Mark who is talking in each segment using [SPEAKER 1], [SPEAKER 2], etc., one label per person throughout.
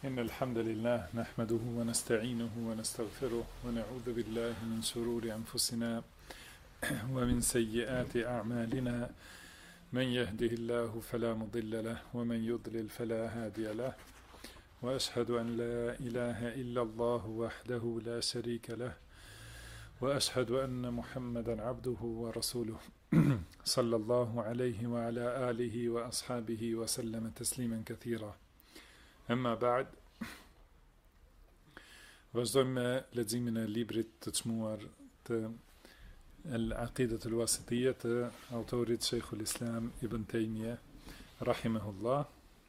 [SPEAKER 1] إن الحمد لله نحمده ونستعينه ونستغفره ونعوذ بالله من شرور أنفسنا ومن سيئات أعمالنا من يهده الله فلا مضل له ومن يضلل فلا هادي له وأشهد أن لا إله إلا الله وحده لا شريك له وأشهد أن محمدا عبده ورسوله صلى الله عليه وعلى آله وأصحابه وسلم تسليما كثيرا. Emma ba'd, vazhdojmë me leximin e librit të çmuar të Al-Aqidat al-Wasitiyya të autorit Sheikhul Islam Ibn Taymiyah rahimahullah.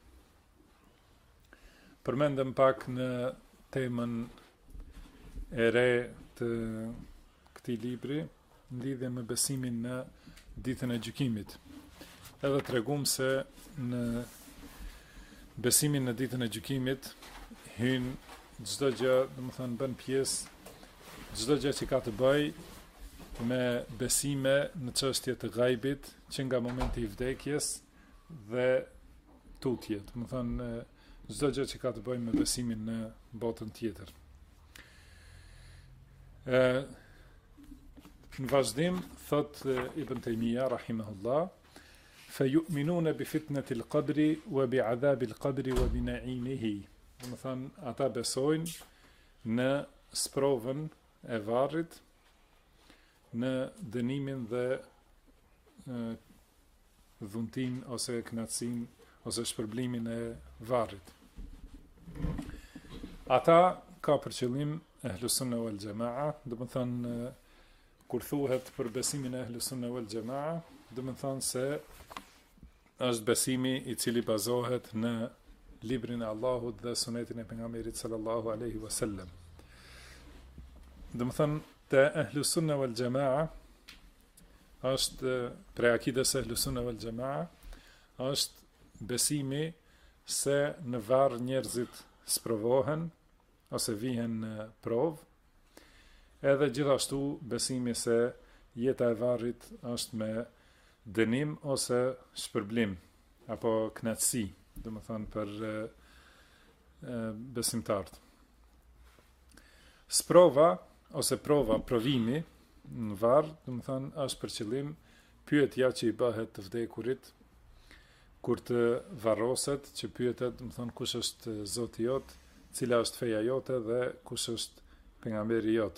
[SPEAKER 1] Përmendëm pak në temën e re të këtij libri në lidhje me besimin në ditën e gjykimit. Edhe tregum se në besimin në ditën e gjykimit hyn çdo gjë, domethënë bën pjesë çdo gjë që ka të bëjë me besime në çështje të ghaibit, që nga momenti i vdekjes dhe tutje, domethënë çdo gjë që ka të bëjë me besimin në botën tjetër. Në vazhdim thot Ibn Taymiyah rahimahullah: فَيُؤْمِنُونَ بِفِتْنَةِ الْقَبْرِ وَبِعَذَابِ الْقَبْرِ وَبِنَعِيمِهِ. Do të thonë, ata besojnë në sprovën e varrit, në dënimin dhe dhuntin ose kënaqësinë ose shpërblimin e varrit. Ata ka për qëllim Ahlus Sunna wal Jamaa, do të thonë kur thuhet për besimin e Ahlus Sunna wal Jamaa, do të thonë se është besimi i cili bazohet në librin e Allahut dhe sunetin e pejgamberit sallallahu alaihi wasallam. Do të thonë te Ahlus Sunna wal Jamaa është prej akides e Ahlus Sunna wal Jamaa është besimi se në varr njerëzit sprovohen ose vihen në provë, edhe gjithashtu besimi se jeta e varrit është me dënim ose shpërblim apo kënaqësi, domethënë për besimtarët. Sprova ose provimi në varr, domethënë është për qëllim pyetja që i bëhet të vdekurit kur të varroset, që pyetet, domethënë kush është Zoti jot, cila është feja jote dhe kush është pejgamberi jot.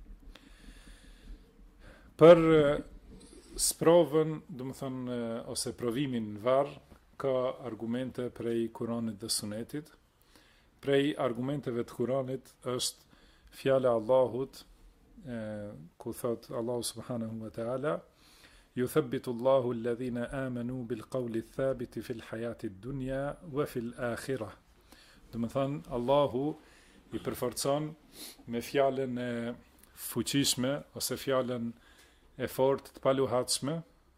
[SPEAKER 1] Për sprovën, domethënë ose provimin në varr, ka argumente prej Kuranit dhe Sunetit. Prej argumenteve të Kuranit është fjala e Allahut, ku thot Allahu subhanahu wa taala: "Yuthabbitu Allahu alladhina amanu bil qawli thabiti fil hayati ad-dunya wa fil akhirah." Domethënë Allahu i përforcon me fjalën e fuqishme ose fjalën e fortë të paluhatshme.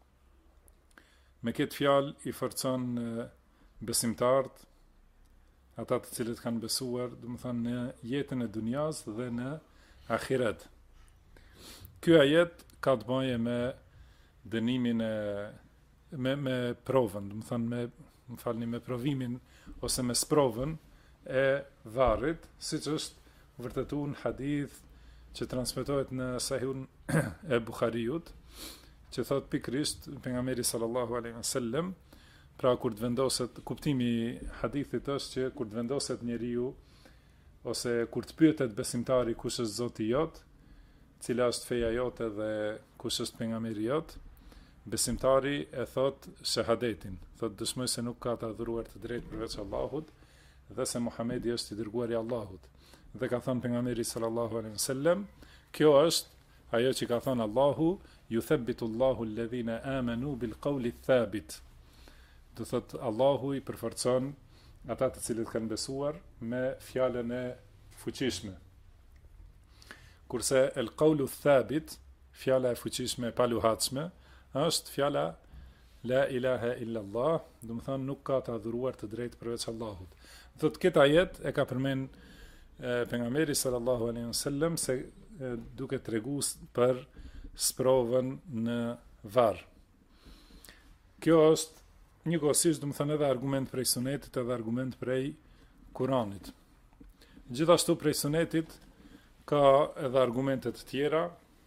[SPEAKER 1] Me këtë fjalë i forcon besimtarët, ata të cilët kanë besuar, domethënë në jetën e dunjas dhe në ahiret. Ky ajet ka të bëjë me dënimin me provën, domethënë me provimin ose me sprovën e varrit, siç është vërtetuar në hadith që transmetohet në Sahihun e Buhariut, që thot pikrisht pejgamberi sallallahu alaihi wasallam, pra kur të vendoset, kuptimi i hadithit është që kur të vendoset njeriu ose kur të pyetet besimtari kush është Zoti jot, cila është feja jote dhe kush është pejgamberi jot, besimtari e thot shahadetin, thot dëshmoj se nuk ka të adhuruar të drejtë përveç Allahut dhe se Muhamedi është i dërguari i Allahut. Dhe ka thënë pejgamberi sallallahu alaihi wasallam, kjo është ajo që ka thënë Allahu: "Yuthabbitu Allahu alladhina amanu bil qawli thabit." Do thot Allahu i përforcon ata të cilët kanë besuar me fjalën e fuqishme. Kurse el qawlu thabit, fjala e fuqishme e paluhatshme, është fjala la ilaha illa Allah, do të thonë nuk ka të adhuruar të drejtë përveç Allahut. Thot këtë ajet e ka përmend pejgamberi sallallahu alaihi wasallam se duke treguar për sprovën në varr. Kjo është njëkohësisht, do të thënë, edhe argument prej Sunetit edhe argument prej Kuranit. Gjithashtu prej sunetit ka edhe argumente të tjera.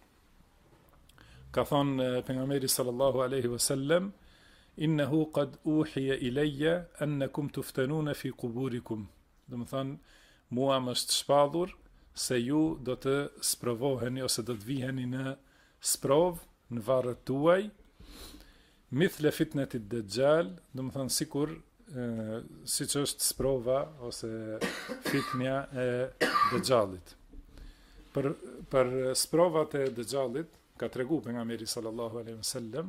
[SPEAKER 1] Ka thonë pejgamberi sallallahu alaihi wasallam, innehu qad uhiya ilayya annakum tuftanuna fi quburikum. Do të thonë, mua më është shpallur se ju do të sprovoheni ose do të viheni në sprov në varret tuaj, mithle fitnetit dëgjal, do të thonë sikur siç është sprova ose fitnja e dëgjallit. Për sprovat e dëgjallit ka tregu pejgamberi sallallahu alaihi wasallam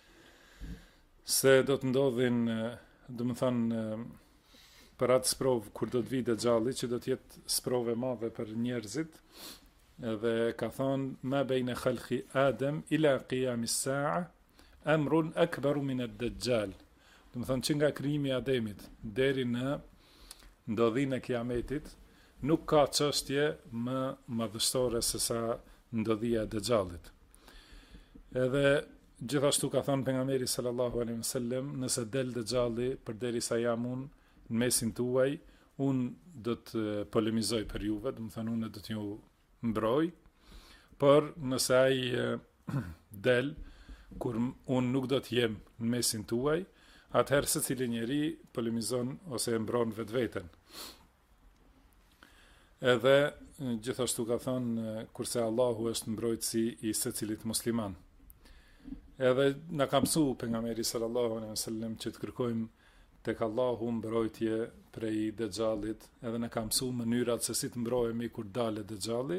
[SPEAKER 1] se do të ndodhin, do të thonë, për atë sprov kur do të vijë dëgjalli, që do të jetë sprov e madhe për njerëzit, edhe ka thonë ma bejne khalqi Adem ila qiyam as-sa'a amrun akbaru min ad-dajjal. Do të thonë që nga krijimi i Ademit deri në ndodhinë e Kiametit nuk ka çështje më madhështore se sa ndodhia e dëgjallit. Edhe gjithashtu ka thonë pejgamberi sallallahu alaihi wasallam, nëse del dëgjalli përderisa jam unë në mesin tuaj, unë do të polemizoj për juve, do të thonë unë do t'ju mbroj, por nëse ai del kur unë nuk do të jem në mesin tuaj, atëherë secili njeri polemizon ose e mbron vetveten. Edhe gjithashtu ka thonë, kurse Allahu është mbrojtësi i secilit musliman. Edhe na ka mësuar pejgamberi sallallahu alaihi wasallam që të kërkojmë tek Allahu mbrojtje prej dëxhallit, edhe na ka mësuar mënyrat se si të mbrohemi kur dalet dëxhalli.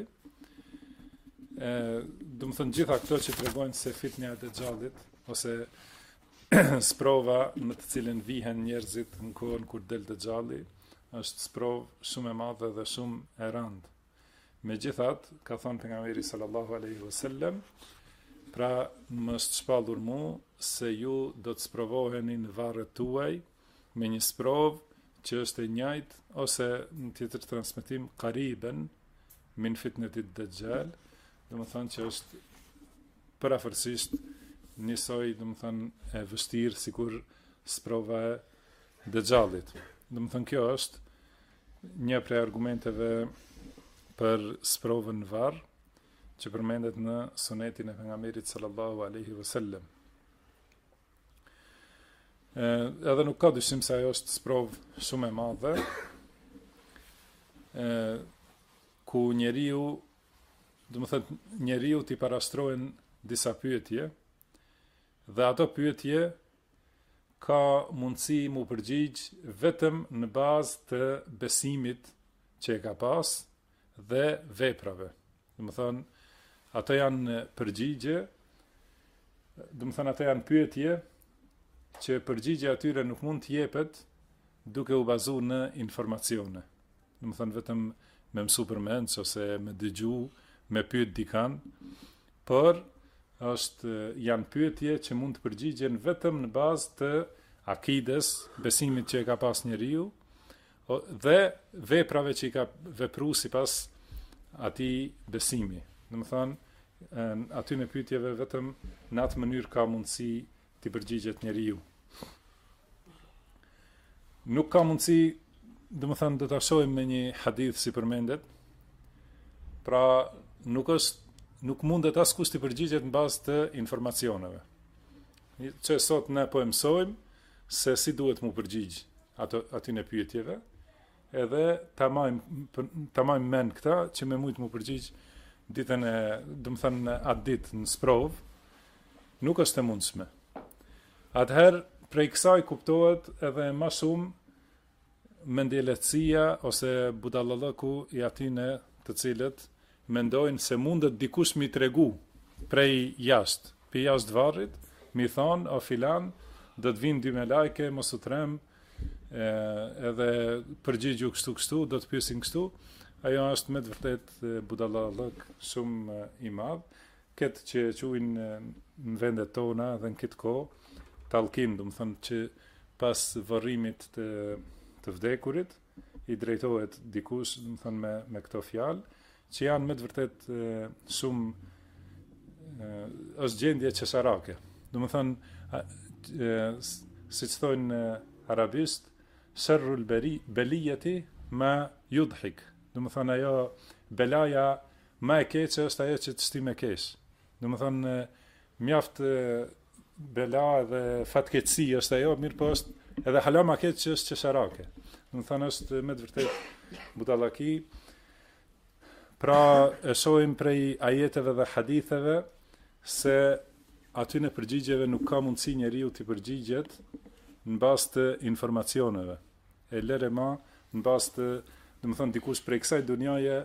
[SPEAKER 1] Do të thënë gjitha këto që tregojnë se fitnja e dëxhallit ose sprova në të cilën vihen njerëzit në kohën kur del dëxhalli, është sprov shumë e madhe dhe shumë e rëndë. Megjithatë, ka thënë pejgamberi sallallahu alaihi wasallam, pra më është shpallur mu se ju do të sprovoheni në varret tuaj me një sprov që është e njëjtë ose në tjetër transmetim qariben min fitnetit dëgjal, do të thonë që është parafërsisht njësoj, do të thonë, e vështirë sikur sprova e dëgjallit. Do të thonë kjo është një prej argumenteve për sprovën në varr që përmendet në sunetin e pejgamberit sallallahu alaihi wasallam. Edhe nuk ka dyshim se ajo është sprov shumë e madhe, ku njeriu, do të thotë, njeriu t'i parashtrohen disa pyetje, dhe ato pyetje ka mundësi mu përgjigj vetëm në bazë të besimit që e ka pas dhe veprave. Do të thonë, ato janë përgjigje, do të thënë ato janë pyetje që përgjigje atyre nuk mund të jepet duke u bazuar në informacione. Do të thënë vetëm me mësu përmend ose me dëgju, me pyet dikan, por janë pyetje që mund të përgjigjen vetëm në bazë të akides, besimit që e ka pas njeriu dhe veprave që i ka vepruar sipas atij besimi. Do të thonë, aty në pyetjeve vetëm në atë mënyrë ka mundësi të përgjigjet njeriu. Nuk ka mundësi, do të thonë, do ta shohim me një hadith si përmendet. Pra nuk mundet askush të përgjigjet në bazë të informacioneve. Që sot ne po e mësojmë se si duhet mu përgjigj aty në pyetjeve, edhe ta majmë men këta që me mujtë mu përgjigj ditën e, do të thënë, atë ditë në sprov, nuk është e mundshme. Atëherë, prej kësaj kuptohet edhe më shumë mendjeletësia ose budallallëku i atyne të cilët mendojnë se mundet dikush mi tregu prej jashtë, për jashtë varrit, mi thonë, o filan, do të vinë 2 melajke, mos u trem, edhe përgjigju kështu, do të pyesin kështu. Ajo është me të vërtet budallallëk shumë i madh, këtë që quajnë në vendet tona dhe në këtë kohë tallkim, do të thonë që pas varrimit të vdekurit i drejtohet dikush, do të thonë me këto fjalë, që janë me të vërtet shumë është gjendje qesharake. Do të thonë, siç thonë arabisht, sharrul beliyati ma yudhik. Domethënë ajo belaja më e keqe është ajo që të shti me keq. Domethënë mjaft bela dhe fatkeqësi është ajo, mirë po është edhe hala më keq që është qesharake. Domethënë është me të vërtetë budallaki. Pra e shohim prej ajeteve dhe haditheve se aty në përgjigjeve nuk ka mundësi njeriu të përgjigjet në bazë të informacioneve. E lere ma në bazë të, domethënë dikush prej kësaj dunjaje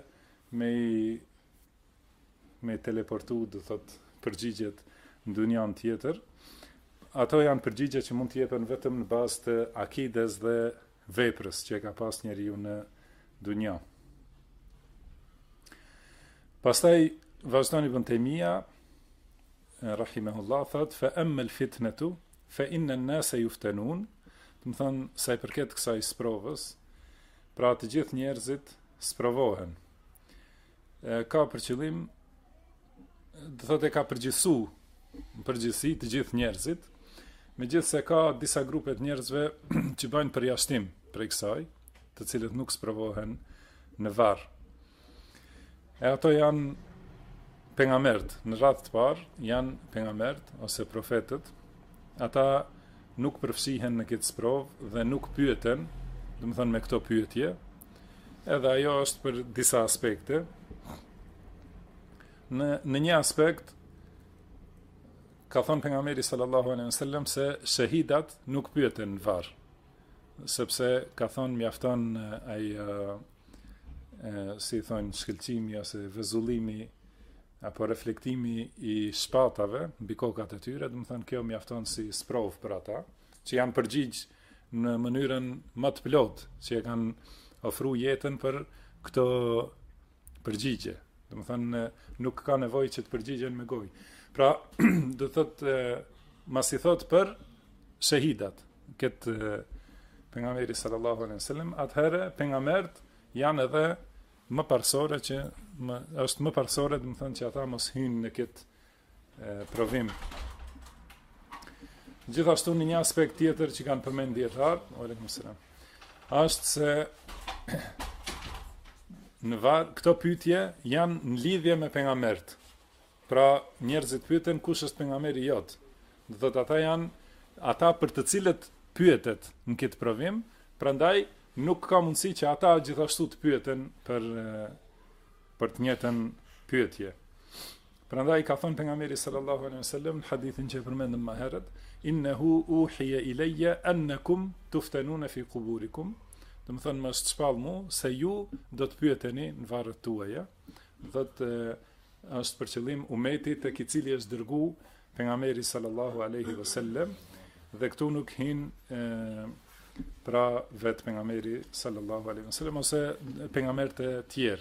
[SPEAKER 1] me teleportu, do thot përgjigjet në dunjan tjetër. Ato janë përgjigje që mund të jepen vetëm në bazë të akides dhe veprës që e ka pas njeriu në dunja. Pastaj vazhdon Ibn Taymija rahimahullah thot fa amma al-fitnatu fa inna an-nasa yuftanun, do të thonë sa i përket kësaj sprovës, pra të gjithë njerëzit sprovohen. Ka për qëllim, do thotë ka përgjithsu në përgjithësi të gjithë njerëzit, megjithse ka disa grupe të njerëzve që bëjnë përjashtim prej kësaj, të cilët nuk sprovohen në varr. E ato janë pejgamberët, në radhë të parë janë pejgamberët ose profetët. Ata nuk përfshihen në këtë sprovë dhe nuk pyeten, domethënë me këto pyetje. Edhe ajo është për disa aspekte. Në një aspekt ka thënë pejgamberi sallallahu alaihi wasallam se shahidat nuk pyeten në varr, sepse ka thënë mjafton ai si thonë shkëlqimi ose vezullimi apo reflektimi i shpatave mbi kokat e tyre, domethënë kjo mjafton si sprov për ata, që janë përgjigj në mënyrën më të plotë, që e kanë ofruar jetën për këto përgjigje. Domethënë nuk ka nevojë që të përgjigjen me gojë. Pra, do thotë masi thot për shahidat, këtë pejgamberi sallallahu alaihi wasallam, atëherë pejgamberët janë edhe më parsore që është më parsore, do të thënë që ata mos hyjnë në këtë provim. Gjithashtu në një aspekt tjetër që kanë përmend dietar, aleikum selam, është se në varr këto pyetje janë në lidhje me pejgamberët. Pra njerëzit pyeten kush është pejgamberi jot. Do thotë ata janë ata për të cilët pyetet në këtë provim, prandaj nuk ka mundësi që ata gjithashtu të pyeten për të njëjtën pyetje. Prandaj ka thënë pejgamberi sallallahu alaihi wasallam në hadithin që e përmendëm më herët, innahu uhiya ilayya annakum tuftanuna fi quburikum. Do të thonë më është shpall mu se ju do të pyeteni në varret tuaja. Do thotë është për qëllim umetit tek i cili është dërgu pejgamberi sallallahu alaihi wasallam, dhe këtu nuk hin pra vetë pejgamberi sallallahu alaihi wasallam ose pejgamberët e tjerë.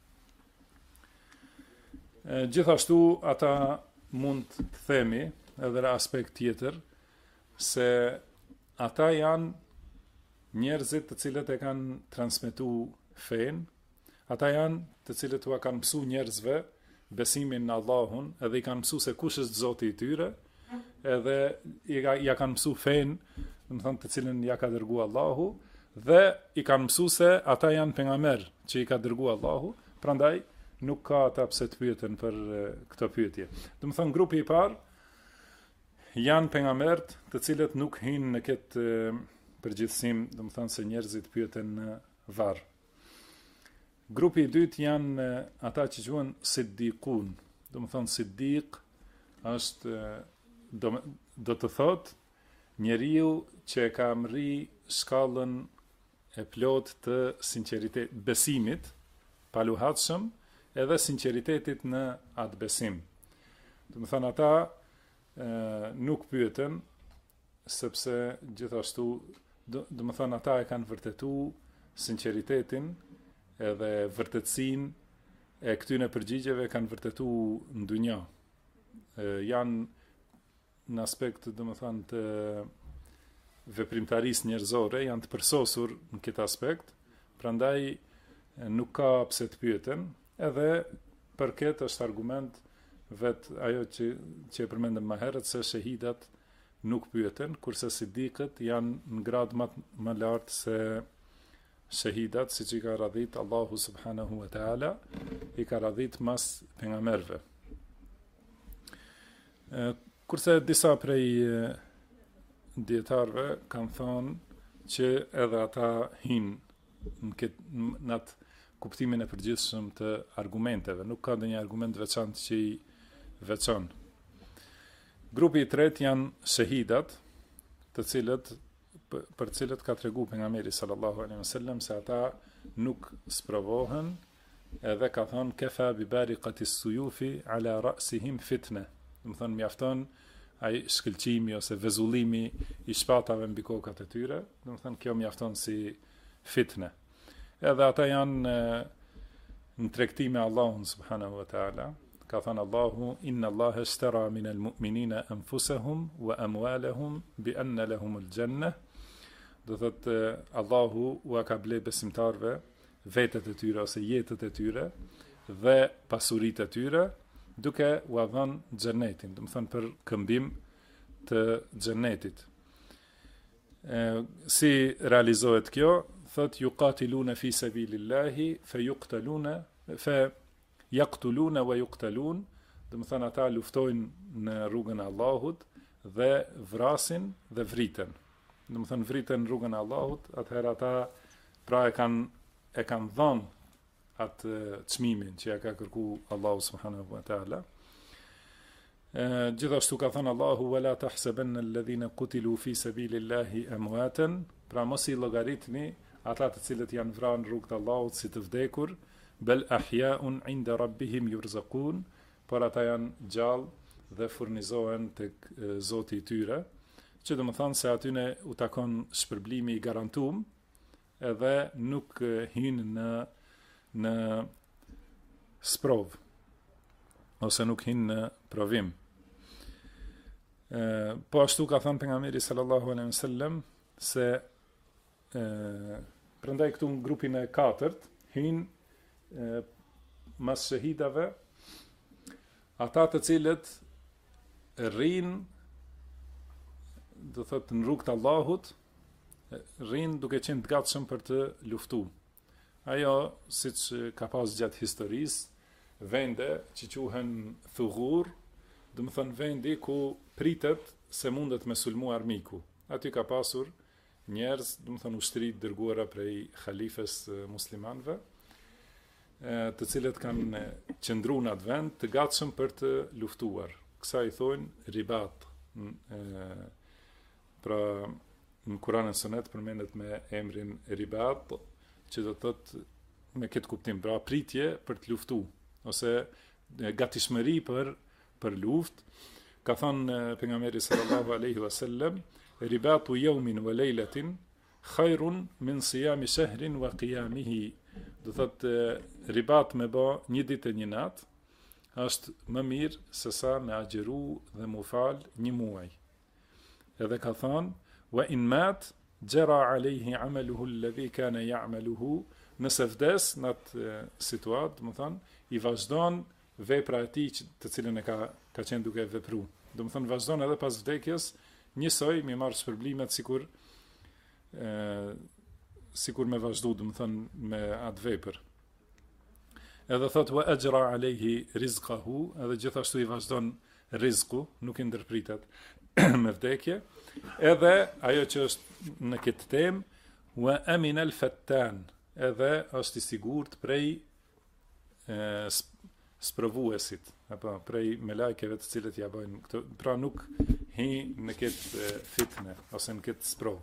[SPEAKER 1] Gjithashtu ata mund të themi edhe në aspekt tjetër se ata janë njerëzit të cilët e kanë transmetuar fen, ata janë të cilët u kanë mësuar njerëzve besimin në Allahun, edhe i kanë mësuar se kush është Zoti i tyre, edhe ja kanë mësuar fen, do të thonë të cilën ja ka dërguar Allahu, dhe i kanë mësuar se ata janë pejgamber që i ka dërguar Allahu, prandaj nuk ka ata pse të pyeten për këtë pyetje. Do të thonë grupi i parë janë pejgamberët të cilët nuk hyjnë në këtë përgjithësim, do të thonë se njerëzit pyeten në varr. Grupi i dytë janë ata që quhen siddiqun. Do të thonë siddiq është do të thotë njeriu që e ka mri shkallën e plot të sinqeritet, besimit, paluhatshëm, edhe sinqeritetit në atë besim. Do të thonë ata nuk pyeten, sepse gjithashtu do të thonë ata e kanë vërtetuar sinqeritetin edhe vërtetësinë e këtyre përgjigjeve kanë vërtetuar në dunjë. Janë në aspekt, do të thonë, të veprimtarisë njerëzore, janë të përsosur në këtë aspekt, prandaj nuk ka pse të pyeten, edhe për këtë është argument vetë ajo që e përmendëm më herët, se shahidat nuk pyeten, kurse siddiqët janë në grad më lartë se shahidat, siç i ka radhit Allahu subhanahu wa taala, i ka radhit mas pejgamberëve. Kurse disa prej dietarëve kanë thonë që edhe ata hinë në atë kuptimin e përgjithshëm të argumenteve, nuk ka ndonjë argument veçantë që i veçon. Grupi i tretë janë shahidat, të cilët për cilët ka tregu pejgamberi sallallahu alaihi wasallam se ata nuk sprovohen, edhe ka thonë kefa bi bariqati suyufi ala ra'sihim fitne. Do të thonë mjafton ai shkëlqimi ose vezullimi i shpatave mbi kokat e tyre, do të thonë kjo mjafton si fitne. Edhe ata janë në tregti me Allahun subhanahu wa taala. Ka thënë Allahu inna Allaha ishtara min al-mu'minina anfusahum wa amwalahum bi anna lahum al-jannah. Do thotë Allahu u ka ble besimtarve vetët e tyre ose jetët e tyre dhe pasuritë e tyre duke u dhënë xhenetin, do të thonë për këmbim të xhenetit. Si realizohet kjo? Thot yuqatiluna fi sabilillahi fa yaqtuluna wa yuqtalun, do të thonë ata luftojnë në rrugën e Allahut dhe vrasin dhe vriten. Do të thonë vriten në rrugën e Allahut, atëherë ata pra e kanë dhënë atë çmimin që ja ka kërku Allahu subhanahu wa taala. Gjithashtu ka thënë Allahu wala tahsabanna alladhina qutilu fi sabilillahi amwatan, pra mos i llogaritni ata të cilët janë vrarë në rrugën e Allahut si të vdekur, bel ahya'un 'inda rabbihim yurzaqun, por ata janë gjallë dhe furnizohen tek Zoti i tyre, që do të thonë se atyne u takon shpërblimi i garantuar, edhe nuk hynë në sprov ose nuk hinë në provim. Po ashtu ka thënë pejgamberi sallallahu alaihi wasallam se prandaj këtu në grupin e katërt hynë mas shahidave ata të cilët rrinë, do thotë në rrugën e Allahut, rrinë duke qenë të gatshëm për të luftuar. Ajo, siç ka pas gjatë historisë, vende që quhen thugur, do të thonë vendi ku pritet se mundet me sulmu armiku. Aty ka pasur njerëz, do të thonë ushtri dërguara prej halifes muslimanëve, të cilët kanë qëndruar në atë vend të gatshëm për të luftuar. Kësaj i thonë ribat. Pra në Kur'anin e Sunet përmendet me emrin ribat, që do të thotë me këtë kuptim, pra pritje për të luftuar ose gatishmëri për luftë. Ka thënë pejgamberi sallallahu alaihi wasallam, ribatu yawmin wa laylatin khairun min siyami shahrin wa qiyamihi. Do thotë ribat me bë një ditë e një natë është më mirë se sa me agjeru dhe mu fal një muaj. Edhe ka thënë wa in mat jara alayhi amaluhu alladhi kana ya'maluhu, nëse vdes në atë situatë, do të thonë i vazhdon vepra e tij të cilën e ka qenë duke vepruar. Do të thonë vazhdon edhe pas vdekjes, njësoj mi marr shpërblimet sikur me vazhdu, do të thonë me atë vepër. Edhe thot wa ajra alayhi rizqahu, edhe gjithashtu i vazhdon rizku, nuk i ndërpritet me vdekje. Edhe ajo që është në këtë temë, wa amin al-fattan, edhe është i sigurt prej sprovuesit, apo prej melajkeve të cilët ja bëjnë këto, pra nuk hi në këtë fitne ose në këtë sprov.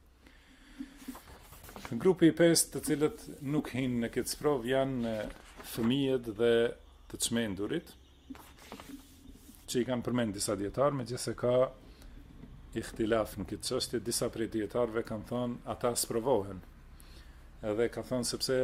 [SPEAKER 1] Grupi i pestë të cilët nuk hin në këtë sprov janë fëmijët dhe të çmendurit, që i kanë përmend disa dietar, megjithëse ka ihtilaf në këtë çështje. Disa prej dietarëve kanë thonë ata sprovohen, edhe ka thonë sepse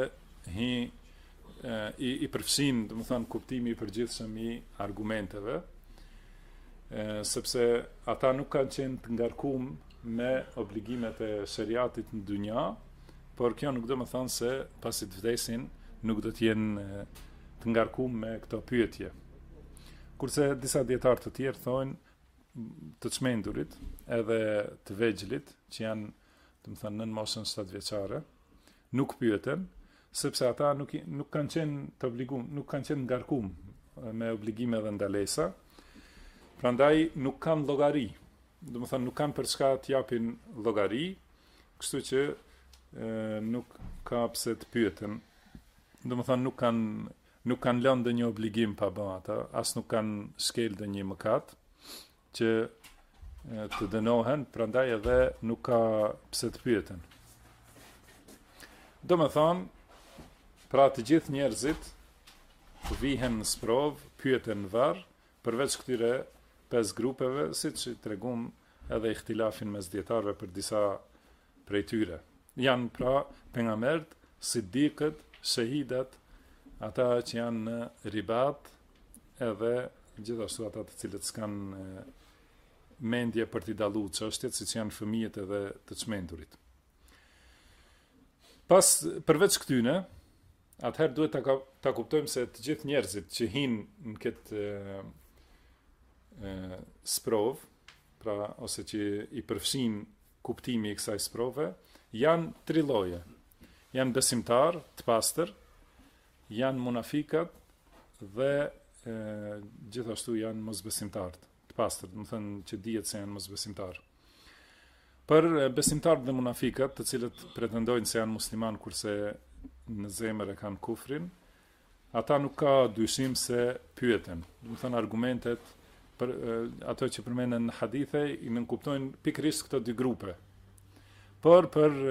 [SPEAKER 1] i përfshin, do të thonë, kuptimi i përgjithshëm i argumenteve, sepse ata nuk kanë qenë të ngarkuar me obligimet e shariatit në dynja, por kjo nuk do të thonë se pasi të vdesin nuk do të jenë të ngarkuar me këto pyetje. Kurse disa dietar të tjerë thonë të çmendurit edhe të vegjëlit, që janë, do të thonë, nën moshën 7 vjeçare, nuk pyeten, sepse ata nuk kanë qenë të obligum, nuk kanë qenë ngarkum me obligime dhe ndalesa, prandaj nuk kanë llogari. Do të thonë nuk kanë për çka të japin llogari, kështu që nuk ka pse të pyeten. Do të thonë nuk kanë lënë ndonjë obligim pa bë ata, as nuk kanë shkel ndonjë mëkat që të dënohen, prandaj edhe nuk ka pse të pyeten. Do të thonë, pra të gjithë njerëzit vihen në sprov, pyeten në varr, përveç këtyre 5 grupeve, siç tregum edhe ihtilafin mes dietarëve për disa prej tyre. Janë pra pejgamberët, siddiqët, shahidat, ata që janë në ribat, edhe gjithashtu ata të cilët s'kan mendje për t'i dalluar çështjet, siç janë fëmijët edhe të çmendurit. Përveç këtyne, atëherë duhet ta kuptojmë se të gjithë njerëzit që hinë në këtë sprov, pra ose që i përfshin kuptimi i kësaj sprove, janë 3 lloje. Janë besimtar, të pastër, janë munafikat dhe gjithashtu janë mosbesimtarët, të pastër, do të thënë që dihet se janë mosbesimtarë. Për besimtarët dhe munafikat, të cilët pretendojnë se janë musliman kurse në zemër e kanë kufrin, ata nuk ka dyshim se pyeten. Do të thënë argumentet për ato që përmenden në hadithe i nënkuptojnë pikërisht këto 2 grupe. Por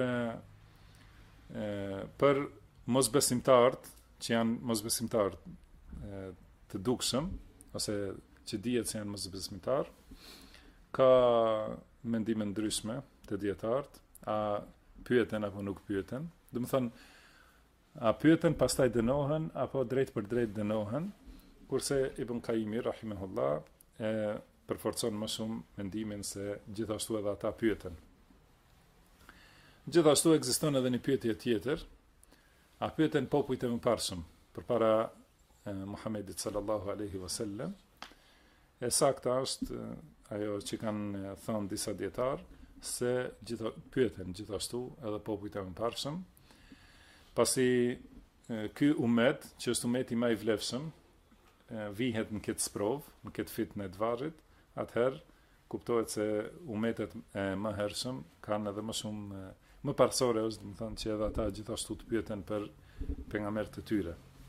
[SPEAKER 1] për mosbesimtarët, që janë mosbesimtarë të dukshëm, ose që dihet se janë mosbesimtarë, ka mendime ndryshme të dietarët, a pyeten apo nuk pyeten. Do të thonë, a pyeten pastaj dënohen apo drejt për drejt dënohen, kurse Ibn Qayyim rahimahullah e përforcon më shumë mendimin se gjithashtu edhe ata pyeten. Gjithashtu ekziston edhe një pyetje tjetër, a pyeten popujt e mëparshëm përpara Muhamedit sallallahu alaihi wasallam. E sakta është ajo që kanë thënë disa dietar se pyeten gjithashtu edhe popujt e mëparshëm. Pasi ky umet, që është umeti më i vlefshëm, vihet në këtë sprov, në këtë fitnë të varrit, atëherë kuptohet se umetet e mëhershëm kanë edhe më shumë më parësore është, do të thonë që edhe ata gjithashtu të pyeten për pejgamberët e tyre.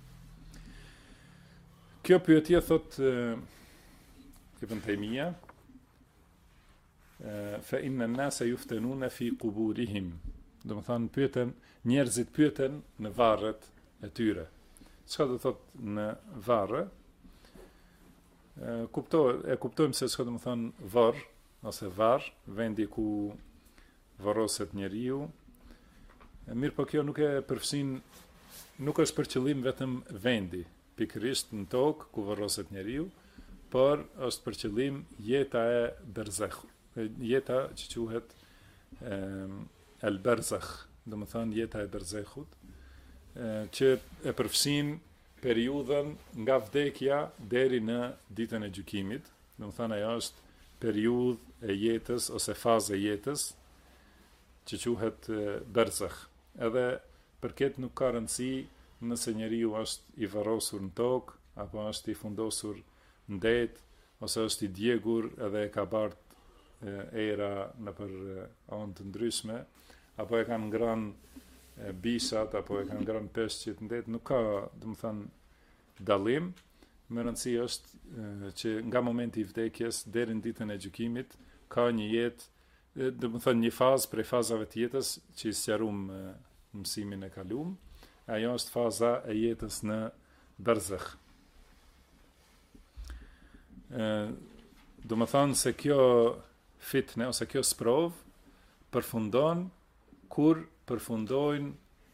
[SPEAKER 1] Kjo pyetje thot Ibn Taymija, fa inna an-nasa yuftanuna fi quburihim. Do të thonë njerëzit pyeten në varret e tyre. Çka do thot në varre? Kuptojmë se çka do të thonë varr ose varr, vendi ku varroset njeriu. Mirë, po kjo nuk e përfshin, nuk është për qëllim vetëm vendi, pikërisht në tokë ku varroset njeriu, por është për qëllim jeta e berzakh, jeta që quhet el berzakh, do të thonë jeta e berzakhut, që e përfshin periudhën nga vdekja deri në ditën e gjykimit. Do të thonë ajo është periudhë e jetës ose fazë e jetës që quhet berzakh. Edhe për këtë nuk ka rëndësi nëse njeriu është i varrosur në tokë, apo është i fundosur në det, ose është i djegur edhe e ka bart era në për anë të ndryshme, apo e kanë ngrënë bishat, apo e kanë ngrënë peshqit në det, nuk ka, do të thënë, dallim. Më rëndësi është që nga momenti i vdekjes deri në ditën e gjykimit ka një jetë, do të thënë një fazë prej fazave të jetës që i sqaruam mësimin e kaluam. Ajo është faza e jetës në berzakh. Do të thonë se kjo fitne ose kjo sprov përfundon kur përfundojnë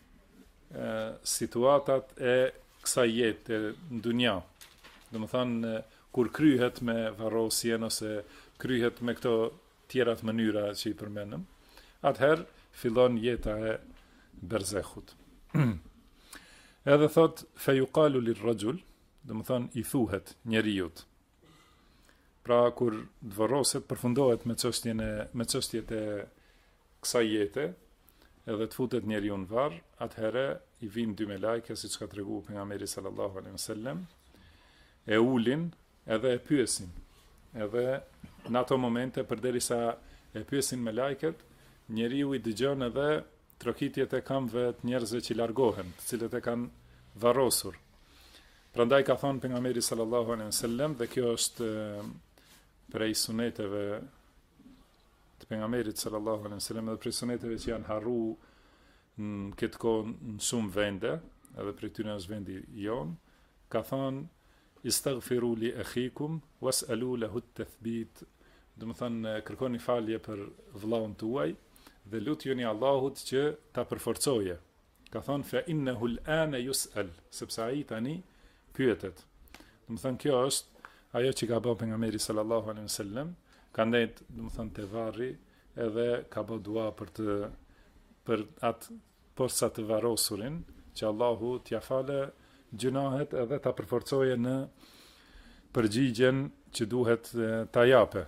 [SPEAKER 1] situatat e kësaj jete në dunja. Do të thonë kur kryhet me varrosjen ose kryhet me këto tjerat mënyra që i përmenëm, atëherë fillon jeta e berzakhut. Edhe thot, fe yuqalu lirrajul, do të thonë i thuhet njeriut. Pra kur të varroset përfundohet me çështjet e kësaj jete, edhe të futet njeriu në varr, atëherë i vinë dy melajke, siç ka treguar pejgamberi sallallahu alaihi wasallam, e ulin edhe e pyesin. Edhe në ato momente, përderisa e pyesin melajket, njeriu i dëgjon edhe trokitjet e këmbëve të njerëzve që largohen, të cilët e kanë varrosur. Prandaj ka thënë pejgamberi sallallahu alaihi wasallam, dhe kjo është prej suneteve të pejgamberit sallallahu alaihi wasallam, edhe prej suneteve që janë harru në këtë kohë në shumë vende, edhe prej tyre është vendi jon, ka thënë istaghfiru li akhikum was'alu lahu at-tathbit. Do të thënë kërkoni falje për vëllaun tuaj dhe lutjeni Allahut që ta përforcoje. Ka thënë fa innahu al-ana yus'al, sepse ai tani pyetet. Do të thënë kjo është ajo që ka bërë pejgamberi sallallahu alaihi wasallam, ka ndejt, do të thënë te varri, edhe ka bërë dua për atë posa të varrosurin, që Allahu t'ja falë gjunahet edhe ta përforcoje në përgjigjen që duhet ta jape.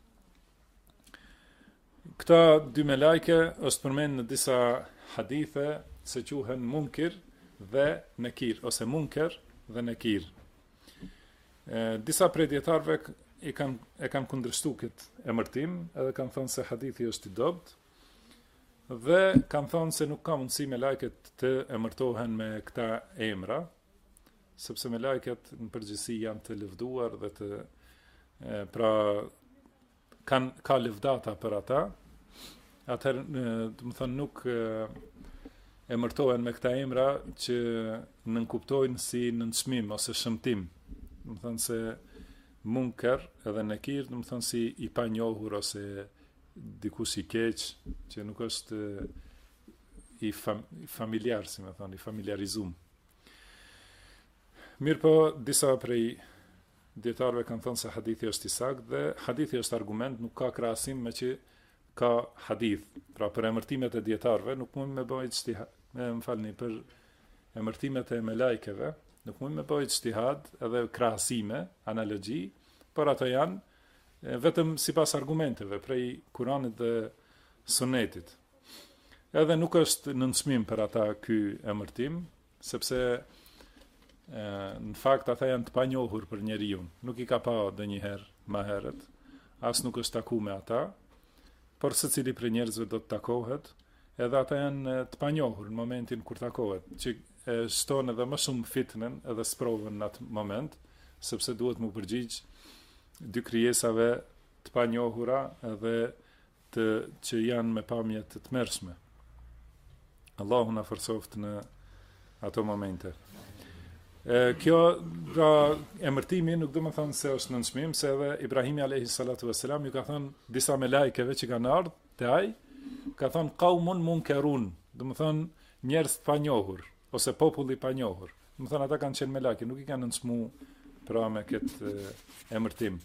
[SPEAKER 1] Këta dy melajke është përmend në disa hadithe se quhen Munkir dhe Nekir, ose Munker dhe Nekir. Disa prej dietarëve e kanë kundërshtuar këtë emërtim, edhe kanë thënë se hadithi është i dobët, dhe kanë thënë se nuk ka mundësi melajket të emërtohen me këta emra, sepse melajket në përgjithësi janë të lëvduar dhe pra ka lëvdata për ata. Atëherë, do të thënë, nuk emërtohen me këta emra që nënkuptojnë si nënçmim ose shëmtim. Do të thënë se Munker edhe Nekir, do të thënë si i panjohur ose dikush i keq, që nuk është i familjar, si më thënë, i familiarizum. Mirë po, disa prej dietarëve kanë thënë se hadithi është i saktë, dhe hadithi është argument, nuk ka krahasim me që ka hadith. Pra për emërtimet e dietarëve nuk mund me bëj ijtihad, për emërtimet e melajkeve, nuk mund me bëj ijtihad edhe krahasime, analogji, por ato janë vetëm sipas argumenteve prej Kuranit dhe Sunetit. Edhe nuk është nënçmim për ata ky emërtim, sepse në fakt ata janë të panjohur për njeriu, nuk i ka pa ndonjëherë më herët, as nuk është taku me ata, por secili prej njerëzve do të takohet, edhe ata janë të panjohur në momentin kur takohet, që shton edhe më shumë fitnën edhe sprovën në atë moment, sepse duhet mu përgjigj dy krijesave të panjohura edhe që janë me pamje të tmerrshme. Allahu na forcoft në ato momente. Kjo pra emërtimi nuk do të thonë se është nënçmim, se edhe Ibrahimi alayhi salatu vesselam ju ka thënë disa melajkeve që kanë ardhur te ai, ka thënë qaumun munkarun, do të thonë njerëz të panjohur ose popull i panjohur. Do të thonë ata kanë qenë melajke, nuk i kanë nënçmuar pra me këtë emërtim.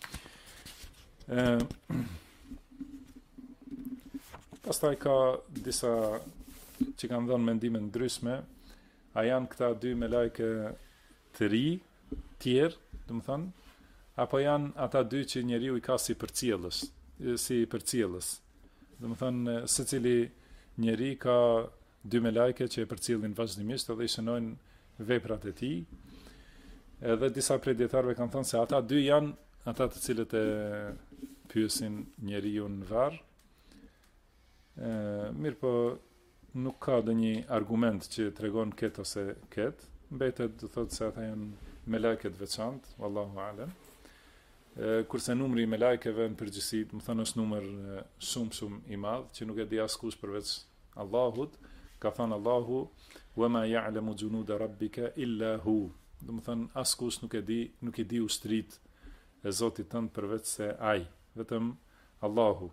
[SPEAKER 1] Pastaj ka disa që kanë dhënë mendime ndryshme. A janë këta dy melajke të ri, tjerë, do të thonë, apo janë ata dy që njeriu i ka si përcjellës. Do të thonë, secili njeri ka dy melajke që e përcjellin vazhdimisht edhe i shënojnë veprat e tij. Edhe disa prej dietarëve kanë thënë se ata dy janë ata të cilët e pyesin njeriu në varr. Mirë po, nuk ka dhe një argument që tregon këtë ose këtë, mbetet të thotë se ata janë melajket veçantë, wallahu alem. Kurse numri i melajkeve në përgjithësi, më thënë është numër shumë i madh, që nuk e di askush përveç Allahut. Ka thënë Allahu, wa ma ya'lamu junuda rabbika illa hu. Do të thënë askush nuk i di ushtrit e Zotit tënd përveç se ai, vetëm Allahu.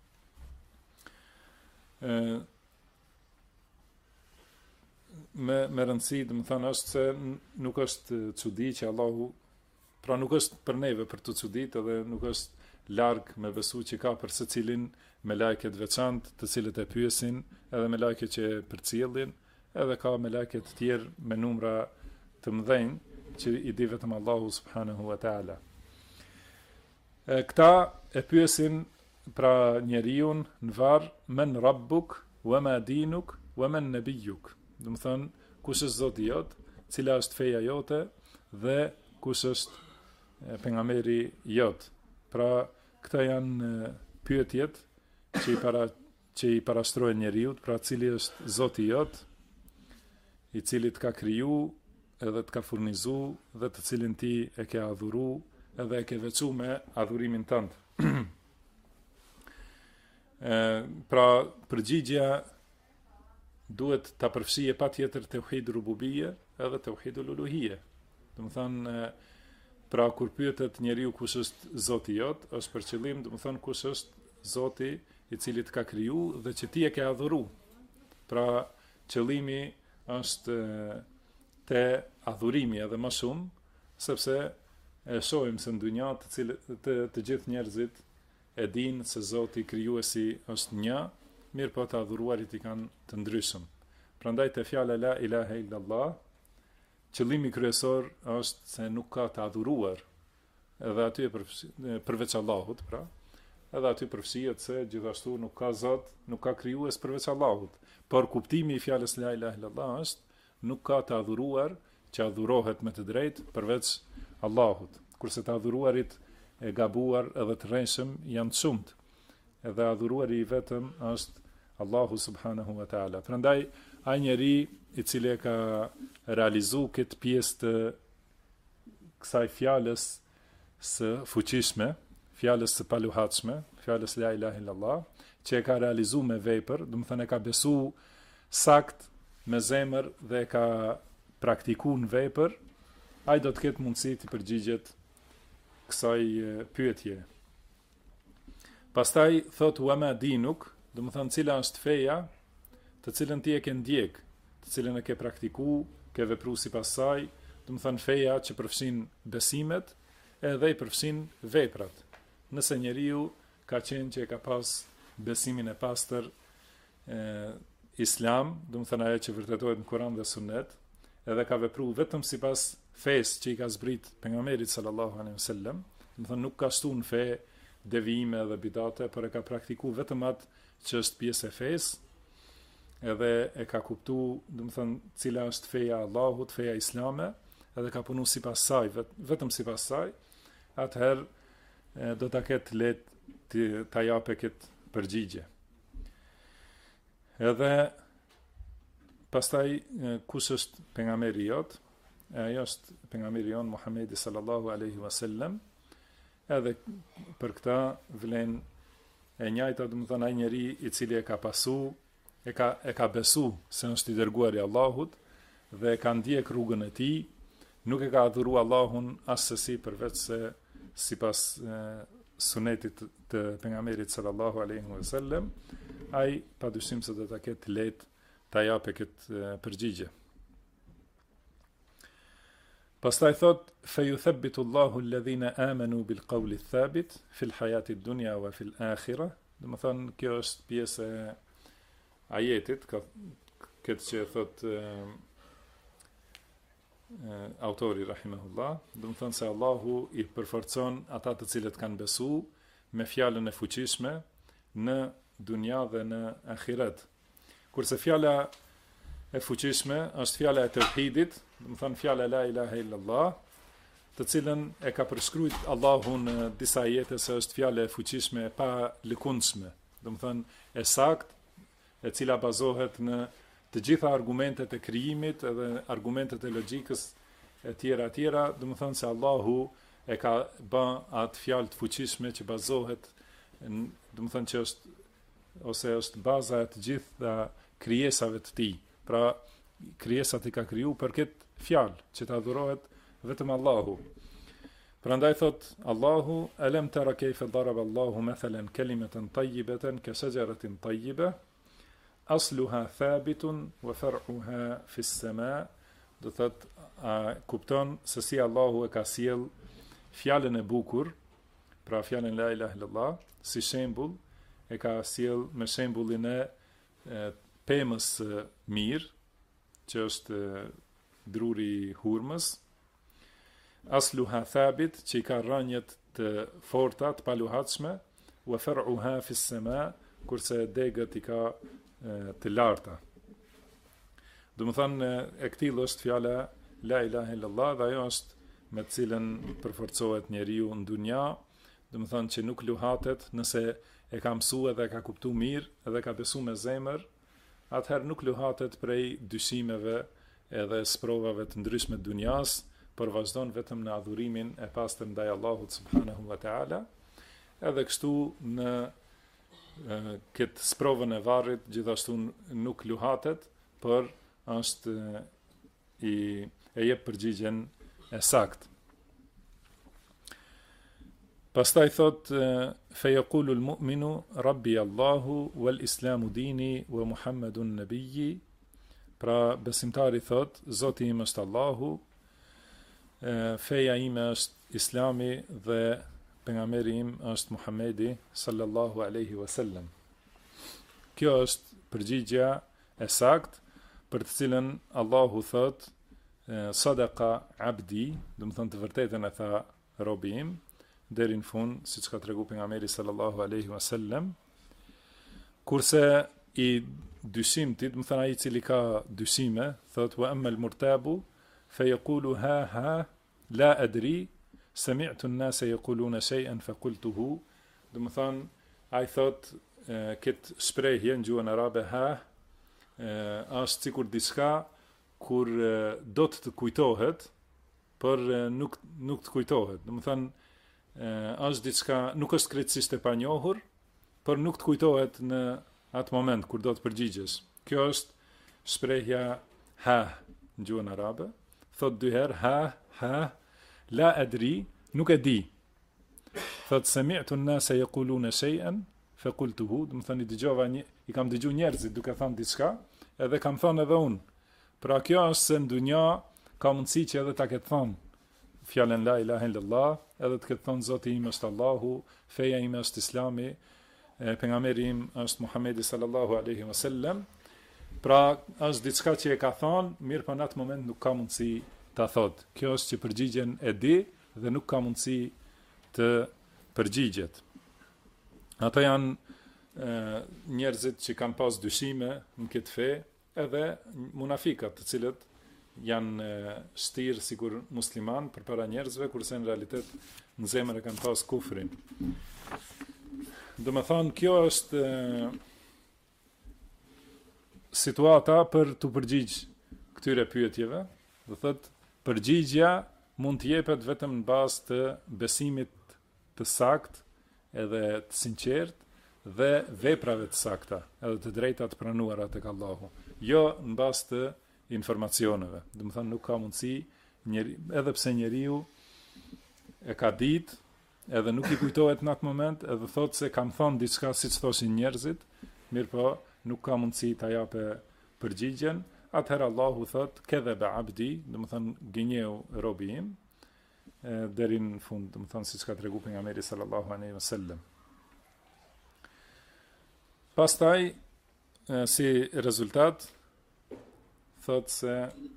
[SPEAKER 1] Me rëndësi, do të thënë është se nuk është çudi që Allahu, pra nuk është për neve për të çudit, edhe nuk është larg me besu që ka për secilin melajket veçantë, të cilët e pyesin, edhe melajket që përcjellin, edhe ka melajket të tjerë me numra të mëdhenj që i di vetëm Allahu subhanahu wa taala. Këta e pyesin pra njeriu në varr, men rabbuk wama dinuk, wama nabijuk. Do të thonë, kush është Zoti jot, cila është feja jote dhe kush është pejgamberi jot. Pra, këta janë pyetjet që i parashtrojnë njeriut, pra cili është Zoti jot, i cili të ka kriju edhe të ka furnizu dhe të cilin ti e ke adhuru edhe e ke veçu me adhurimin tënd. Pra, përgjigja duhet ta përfshije patjetër tauhid rububie edhe tauhid uluhie. Do të thonë, pra kur pyetet njeriu kush është Zoti jot, është për qëllim, do të thonë kush është Zoti i cili të ka kriju dhe që ti e ke adhuru. Pra, qëllimi është te adhurimi edhe më shumë, sepse e shohim se në dynja të gjithë njerëzit e dinë se Zoti krijuesi është një, mirë po të adhuruarit i kanë të ndryshëm. Prandaj te fjala la ilaha illallah, qëllimi kryesor është se nuk ka të adhuruar, edhe aty përveç Allahut, pra, edhe aty përfshihet se gjithashtu nuk ka Zot, nuk ka krijues përveç Allahut. Por kuptimi i fjalës la ilaha illallah është nuk ka të adhuruar që adhurohet me të drejtë përveç Allahut. Kurse të adhuruarit e gabuar edhe të rreshëm janë të shumt. Edhe adhuruari i vetëm është Allahu subhanahu wa taala. Prandaj ai njeri i cili ka realizu këtë pjesë të kësaj fjalës së fuqishme, fjalës së paluhatshme, fjalës la ilaha illallah, që e ka realizu me vepër, do të thënë e ka besu sakt me zemër dhe e ka praktiku në vepër, ai do të ketë mundësi të përgjigjet kësaj pyetje. Pastaj thot wama dinuk, do të thënë cila është feja, të cilën ti e ke ndjek, të cilën e ke praktiku, ke vepru sipas saj, do të thënë feja që përfshin besimet, edhe i përfshin veprat. Nëse njeriu ka qenë që e ka pas besimin e pastër islam, do të thënë ajo që vërtetohet në Kur'an dhe Sunet, edhe ka vepru vetëm sipas fesë që i ka zbrit pejgamberit sallallahu alaihi wasallam, do të thënë nuk ka shtu në fe devijime dhe bidate, por e ka praktiku vetëm atë që është pjesë e fesë, edhe e ka kuptu, do të thënë, cila është feja e Allahut, feja islame, edhe ka punu sipas saj, vetëm sipas saj, atëherë do ta ketë lehtë ta japë këtë përgjigje. Edhe pastaj kush është pejgamberi jot? Ajo është pejgamberi jon Muhamedi sallallahu alaihi wasallam. Edhe për këtë vlen e njëjta, do të thonë ai njeri i cili e ka pasu, e ka besu se është i dërguari i Allahut dhe e ka ndjek rrugën e tij, nuk e ka adhuru Allahun asesi përveç se sipas sunetit të pejgamberit sallallahu alaihi wasallam, ai padyshim se do ta ketë lehtë ta japë këtë përgjigje. Pastaj thot fayuthabbitu Allahu alladhina amanu bil qawli thabit fil hayati dunya wa fil akhirah. Do të thonë kjo është pjesë e ajetit, këtë që thot autori rahimahullah, do të thonë se Allahu i përforcon ata të cilët kanë besu me fjalën e fuqishme në dunja dhe në ahiret. Kurse fjala e fuqishme është fjala e tauhidit, do të thonë fjala la ilaha illallah, të cilën e ka përshkruajt Allahu në disa ajete se është fjala e fuqishme e pa lëkundshme, do të thonë e saktë, e cila bazohet në të gjitha argumentet e krijimit edhe argumentet e logjikës e tjera, do të thonë se Allahu e ka bën atë fjalë të fuqishme që bazohet, do të thonë që është baza e të gjitha krijesave të tij. Pra, krijesat i ka kriju për këtë fjalë që të adhurohet vetëm Allahu. Prandaj thot Allahu, alam tara kayfa daraba Allahu mathalan kalimatan tayyibatan ka shajaratin tayyibah asluha thabitun wa far'uha fi as-sama'. Do thot kupton se si Allahu e ka sjell fjalën e bukur, pra fjalën la ilaha illallah, si shembull e ka sjell me shembullin e pemës mirë, që është druri i hurmës, asluha thabit, që i ka rënjët të forta, të paluhatshme, wa far'uha fi as-sama', kurse degët i ka të larta. Do më thënë, e këtillë është fjala La ilaha illallah, dhe ajo është me të cilën përforcohet njeriu në dunja, do më thënë që nuk luhatet nëse e ka mësu edhe ka kuptu mirë edhe ka besu me zemër, atëherë nuk luhatet prej dyshimeve edhe sprovave të ndryshme të dunjas, por vazhdon vetëm në adhurimin e pastër ndaj Allahut subhanahu wa taala, edhe kështu në këtë sprovën e varrit gjithashtu nuk luhatet, por është e jep përgjigjen e saktë. Pastaj thot fe yaqulu al-mu'minu rabbi Allahu wal islamu dini wa Muhammedun nabiyyi, pra besimtari thot Zoti im është Allahu, feja ime është Islami dhe pejgamberi im është Muhamedi sallallahu alaihi wasallam. Kjo është përgjigjja e saktë për të cilën Allahu thot sadaqa abdi, do të thonë të vërtetën e tha robi im, deri në fund, siç ka treguar pejgamberi sallallahu alaihi wasallam. Kurse i dyshimtit, do të thonë ai i cili ka dyshime, thot wa amma al-murtabu فيقول ها لا أدري سمعت الناس يقولون شيئا فقلته. Do të thonë ai thot këtë shprehje në gjuhën arabe është sikur diçka kur do të kujtohet, por nuk të kujtohet. Do të thonë është diçka, nuk është krejtësisht e panjohur, por nuk të kujtohet në atë moment kur do të përgjigjesh. Kjo është shprehja në gjuhën arabe. Thot dy herë la adri, nuk e di. Thot sami'tu an-nasa yaquluna shay'an fa qultuhu, do të thonë i kam dëgjuar njerëzit duke thënë diçka, edhe kam thënë edhe unë. Pra kjo është se në dunja ka mundësi që edhe ta ketë thënë fjalën la ilaha illallah, edhe të ketë thënë Zoti im është Allahu, feja ime është Islami, pejgamberi im është Muhamedi sallallahu alaihi wasallam. Pra, është diçka që e ka thonë, mirë për në atë moment nuk ka mundësi të thotë. Kjo është që përgjigjen e di dhe nuk ka mundësi të përgjigjet. Ata janë njerëzit që kanë pas dyshime në këtë fe, edhe munafikat të cilët janë shtirë sigur musliman për para njerëzve, kurse në realitet në zemër e kanë pas kufrin. Do me thonë, kjo është situata për të përgjigj këtyre pyetjeve, dhe thot përgjigja mund të jepet vetëm në bazë të besimit të sakt edhe të sinqert dhe veprave të sakta edhe të drejta të pranuara tek Allahu, jo në bazë të informacioneve. Do të thonë nuk ka mundësi edhe pse njeriu e ka ditë edhe nuk i kujtohet në atë moment, edhe thot se kam thonë diçka siç thoshin njerëzit, mirë po nuk ka mundësi ta jape përgjigjen, atëherë Allahu thot kedhebe abdi, do të thonë gënjeu robi im, deri në fund, do të thonë siç ka treguar pejgamberi sallallahu alaihi wasallam. Pastaj si rezultat thot se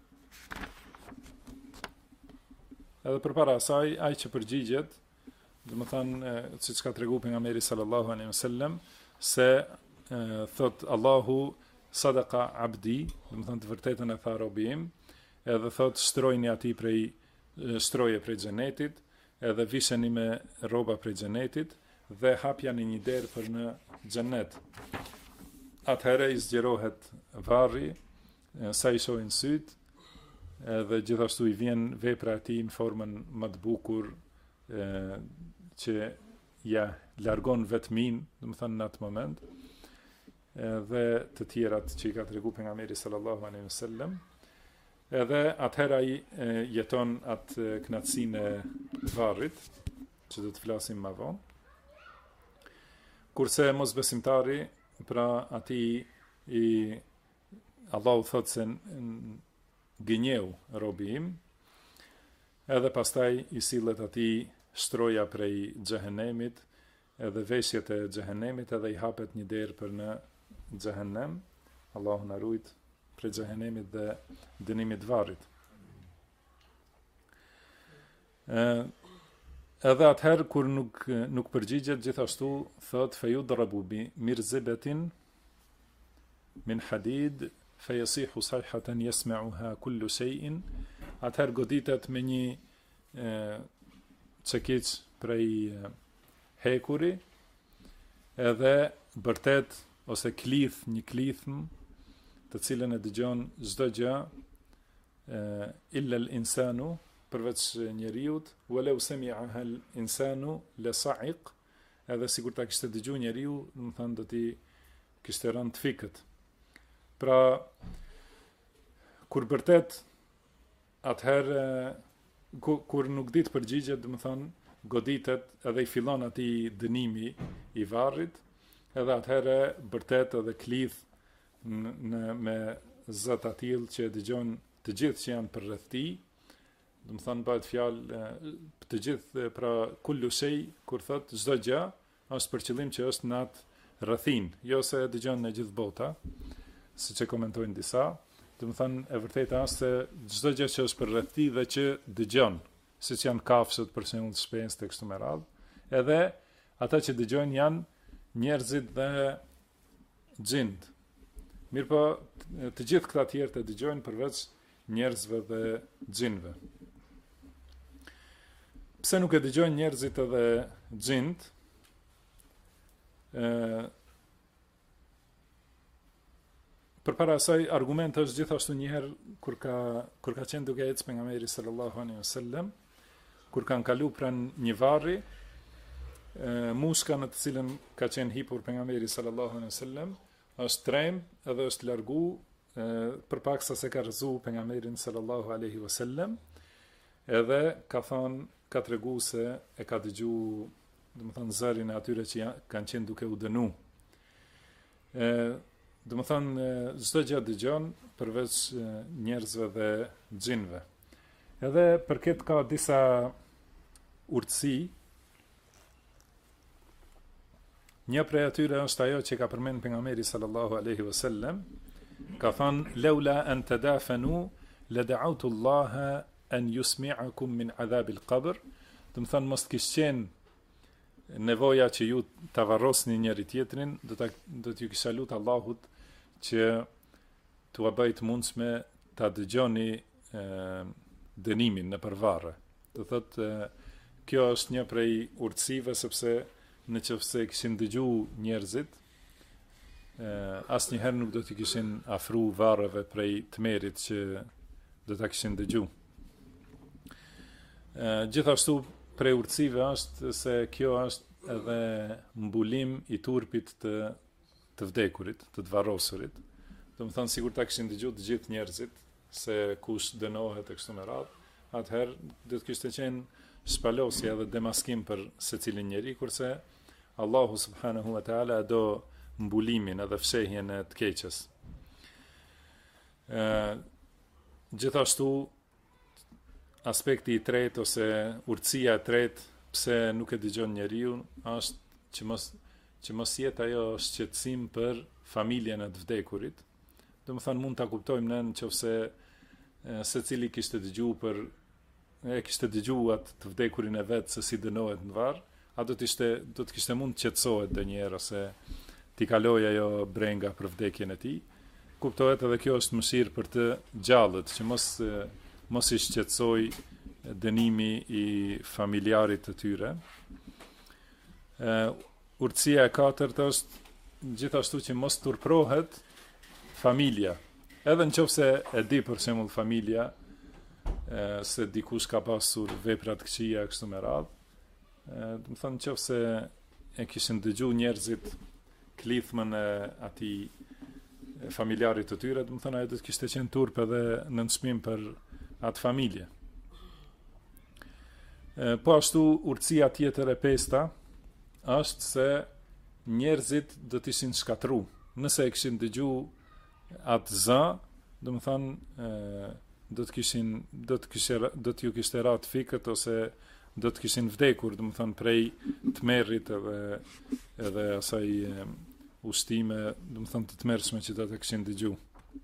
[SPEAKER 1] edhe përpara asaj ai që përgjigjet, do të thonë siç ka treguar pejgamberi sallallahu alaihi wasallam se thot Allahu sadaqa abdi, do të thonë të vërtetën e tha robi im, edhe thot shtrojni atij shtroje prej xhenetit, edhe visheni me rroba prej xhenetit dhe hapjani një derë për në xhenet. Atëherë i zgjerohet varri, sa i shohin syt, edhe gjithashtu i vjen vepra e tij në formën më të bukur, që ja largon vetmin, do të thonë në atë moment, dhe të tjerat që i ka treguar pejgamberi sallallahu alaihi wasallam. Edhe atëherë ai jeton atë kënaqësinë e varrit, që do të flasim më vonë. Kurse mosbesimtari, pra atij i Allahu thot se gënjeu robi im, edhe pastaj i sillet atij shtroja prej xhehenemit, edhe veshjet e xhehenemit, edhe i hapet një derë për në xhehenem. Allahu na ruaj prej xhehenemit dhe dënimit të varrit. Edhe atëherë kur nuk përgjigjet, gjithashtu thot fejudrabu bi mirzibetin min hadid fejasihu sayhatan yasma'uha kullu shay'in, atëherë goditet me një çekiç prej hekuri, edhe bërtet ose klith, një klithm të cilën e dëgjon çdo gjë, illa al-insanu, përveç njeriut, walau sami'aha al-insanu la sa'iq, edhe sikur ta kishte dëgjuar njeriu, do të thonë do t'i kishte rënë të fikët. Pra, kur bërtet, atëherë kur nuk dit përgjigjet, do të thonë goditet edhe i fillon atij dënimi i varrit, edhe atëherë bërtet edhe klith me zot atill që e dëgjon të gjithë që janë përreth tij. Do të thonë bëhet fjalë të gjithë, pra kullu shay, kur thot çdo gjë, është për qëllim që është në atë rrethin, jo se e dëgjon në gjithë bota, siç e komentojnë disa. Do të thonë e vërteta është se çdo gjë që është përreth tij dhe që dëgjon, siç janë kafshët për shembull, shpencë tek kështu me radhë, edhe ata që dëgjojnë janë njerëzit dhe xhind. Mirpo të gjithë këta tjerë të dëgjojnë përveç njerëzve dhe xhinve. Pse nuk e dëgjojnë njerëzit edhe xhint? Përpara asaj, argument është gjithashtu njëherë kur ka qenë duke ecë pejgamberi sallallahu alaihi wasallam, kur kanë kalu pranë një varri, mushka në të cilën ka qenë hipur pejgamberi sallallahu alaihi wasallam është trem edhe është largu, përpaksa se ka rrezu pejgamberin sallallahu alaihi wasallam, edhe ka thonë, ka tregu se e ka dëgju, do të thonë, zërin e atyre që kanë qenë duke u dënu. Do të thonë, çdo gjë dëgjon përveç njerëzve dhe xhinve. Edhe për këtë ka disa urtësi. Një prej atyre është ajo që ka përmend pejgamberi sallallahu alaihi wasallam, ka thënë laula an tadafanu la da'awtu Allah an yusmi'akum min adhab al-qabr. Do të thonë mos kishte qenë nevoja që ju ta varrosni njëri tjetrin, do t'ju kisha lutur Allahut që t'ua bëjt mundshme ta dëgjoni dënimin në përvarre. Do thotë kjo është një prej urtësive, sepse nëse kishin dëgju njerëzit, asnjëherë nuk do t'i kishin afru varreve prej tmerit që do ta kishin dëgju. Gjithashtu prej urtësive është se kjo është edhe mbulim i turpit të vdekurit, të varrosurit. Do të thonë sikur ta kishin dëgjuar të gjithë njerëzit se kush dënohet e kështu me radhë, atëherë do të kishte qenë shpalosje edhe demaskim për secilin njeri, kurse Allahu subhanahu wa taala do mbulimin edhe fshehjen e të keqes. Gjithashtu aspekti i tretë ose urtësia e tretë pse nuk e dëgjon njeriu është që mos jetë ajo shqetësim për familjen e të vdekurit. Do të thonë mund ta kuptojmë nëse secili kishte dëgjuar të vdekurin e vet se si dënohet në varr, a do të kishte mund të qetësohet ndonjëherë ose t'i kaloj ajo brenga për vdekjen e tij. Kuptohet edhe kjo është mëshirë për të gjallët, që mos i shqetësoj dënimi i familjarit të tyre. Urtësia e katërt është gjithashtu që mos turprohet familja. Edhe nëse e di për shembull familja se dikush ka pasur vepra të këqija kështu me radhë, do të thonë nëse e kishin dëgjuar njerëzit klithmën e atij familjarit të tyre, do të thonë ajo do të kishte qenë turp edhe në nënçmim për atë familje. Po ashtu urtësia tjetër e pesta është se njerëzit do të ishin shkatru. Nëse e kishin dëgjuar atë zë, do të thonë do t'ju kishte rënë fikët ose do të kishin vdekur, do të thonë prej tmerrit edhe asaj ushtime, do të thonë të tmerrshme që do të kishin dëgjuar.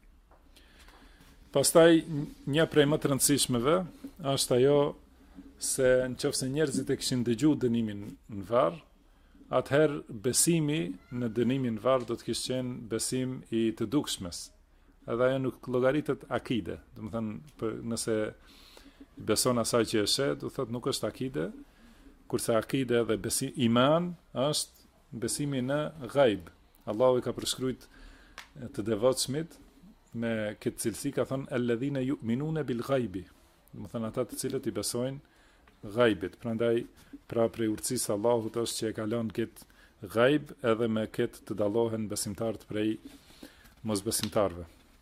[SPEAKER 1] Pastaj një prej më të rëndësishmeve është ajo se nëse njerëzit e kishin dëgjuar dënimin në varr, atëherë besimi në dënimin varr do të kishte qenë besim i të dukshmes. Edhe ajo nuk llogaritet akide. Do të thënë nëse beson asaj që e sheh, do thotë nuk është akide, kurse akide dhe besim iman është besimi në ghaib. Allahu i ka përshkruajt të devotshmit me këtë cilësi, ka thënë alladhina yu'minuna bil ghaibi. Do të thënë ata të cilët i besojnë ghaibit. Prandaj pra prej urtësisë Allahut është që e ka lënë këtë ghaib, edhe me këtë të dallohen besimtarët prej mosbesimtarëve.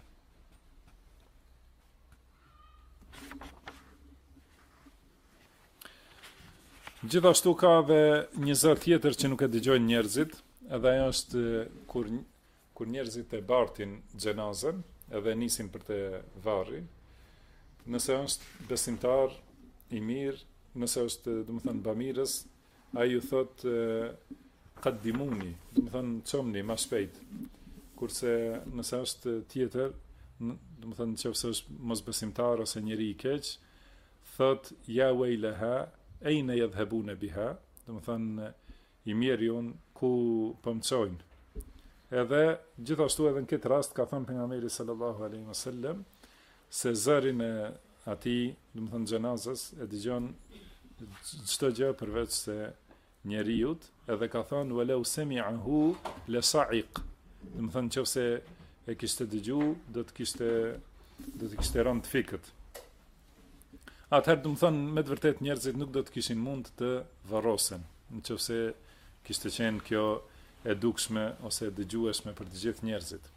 [SPEAKER 1] Gjithashtu ka dhe një zë tjetër që nuk e dëgjojnë njerëzit, edhe ajo është kur njerëzit e bartin xhenazën, edhe nisin për të varri. Nëse është besimtar i mirë, nëse është, domethënë, bamirës, ai ju thot qaddimuni, domethënë çomni më shpejt. Kurse nëse është tjetër, domethënë nëse është mosbesimtar ose njeri i keq, thot ja waylaha ejnë yadhhabuna biha, domethënë i mirë jon ku po më çojnë. Edhe gjithashtu edhe në këtë rast ka thënë pejgamberi sallallahu alaihi wasallam se zërin e atij, domethënë xhenazës, e dëgjon çdo gjë përveç se njeriu, edhe ka thënë walau sami'ahu la sa'iq. Domethënë nëse e kishte dëgju, do të kishte rënë të fikët. Atëherë, do të thënë, me të vërtet njerëzit nuk do të kishin mund të varrosen, nëse kishte qenë kjo e dukshme ose e dëgjueshme për të gjithë njerëzit.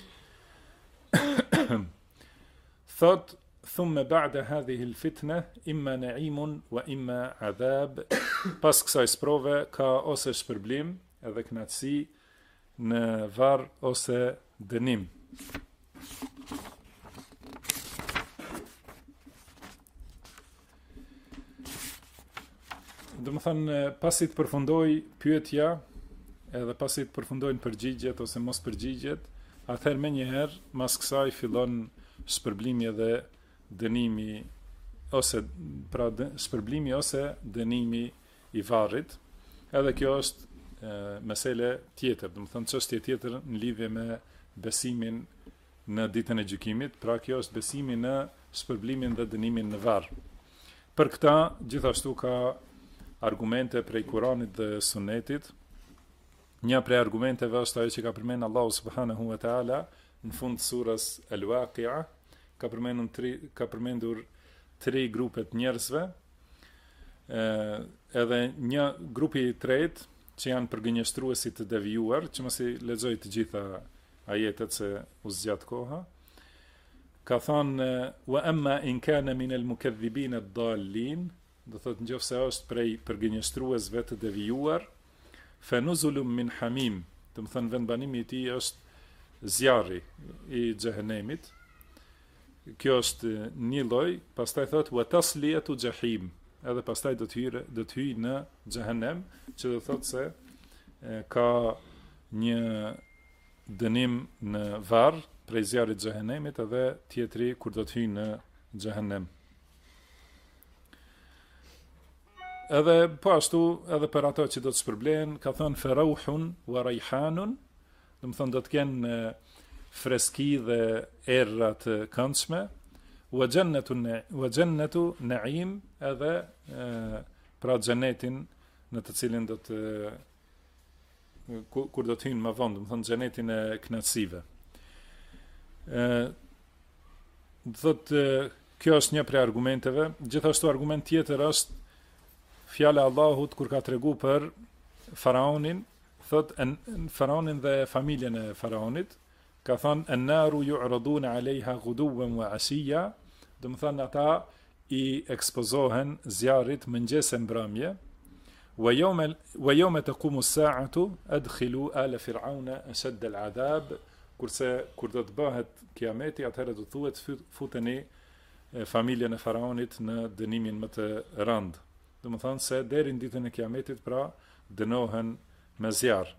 [SPEAKER 1] Thot, thumme ba'da hadhihi al-fitna imma na'imun wa imma adhab. Pas kësaj sprove ka ose shpërblim edhe kënaqësi në varr ose dënim. Do më thënë, pasi të përfundoj pyetja, edhe pasi të përfundojnë përgjigjet ose mos përgjigjet, atëherë me njëherë, mas kësaj fillon shpërblimi dhe dënimi, ose pra shpërblimi ose dënimi i varrit. Edhe kjo është mesele tjetër, do më thënë çështje tjetër në lidhje me besimin në ditën e gjykimit, pra kjo është besimi në shpërblimin dhe dënimin në varr. Për këta, gjithashtu ka argumente prej Kuranit dhe Sunetit. Një prej argumenteve është ajo që ka përmendur Allahu subhanahu wa taala në fund surës Al-Waqi'a, ka përmendur tri grupe të njerëzve. Edhe një grupi i tretë që janë përgënjeshtruesi të devijuar, që mos i lexoj të gjitha ajetet se u zgjat koha. Ka thënë wa amma in kana min al-mukaththibin ad-dallin, do thotë nëse është prej përgënjeshtruesve të devijuar, fenuzulum min hamim, do të thënë vendbanimi i tij është zjarri i xhehenemit. Kjo është një lloj, pastaj thotë wa tasliyatu jahim, edhe pastaj do të hyjë në xhehenem, që do thotë se ka një dënim në varr prej zjarrit të xhehenemit, edhe tjetri kur do të hyjë në xhehenem. Edhe po ashtu, edhe për ato që do të shpërblehen, ka thënë ferauhun wa raihanun, do të thonë do të kenë freski dhe erra të këndshme, wa jannatu na'im, edhe pra xhenetin në të cilin do të kur do të hyjnë më vonë, do të thonë xhenetin e kënaqësive. Do thotë kjo është një prej argumenteve. Gjithashtu argument tjetër është fjala e Allahut kur ka tregu për faraonin, thot faraonin dhe familjen e faraonit, ka thënë an-naru yu'raduna 'alayha ghuduwan wa 'ashiya, do të thënë ata i ekspozohen zjarrit mëngjes e mbrëmje. Wa yawma taqumu as-sa'atu adkhilu ala fir'auna ashad al-'adab, kurse kur do të bëhet kiameti, atëherë do thuhet futeni familjen e faraonit në dënimin më të rënd. Do më thënë se deri në ditën e kiametit pra dënohen me zjarr.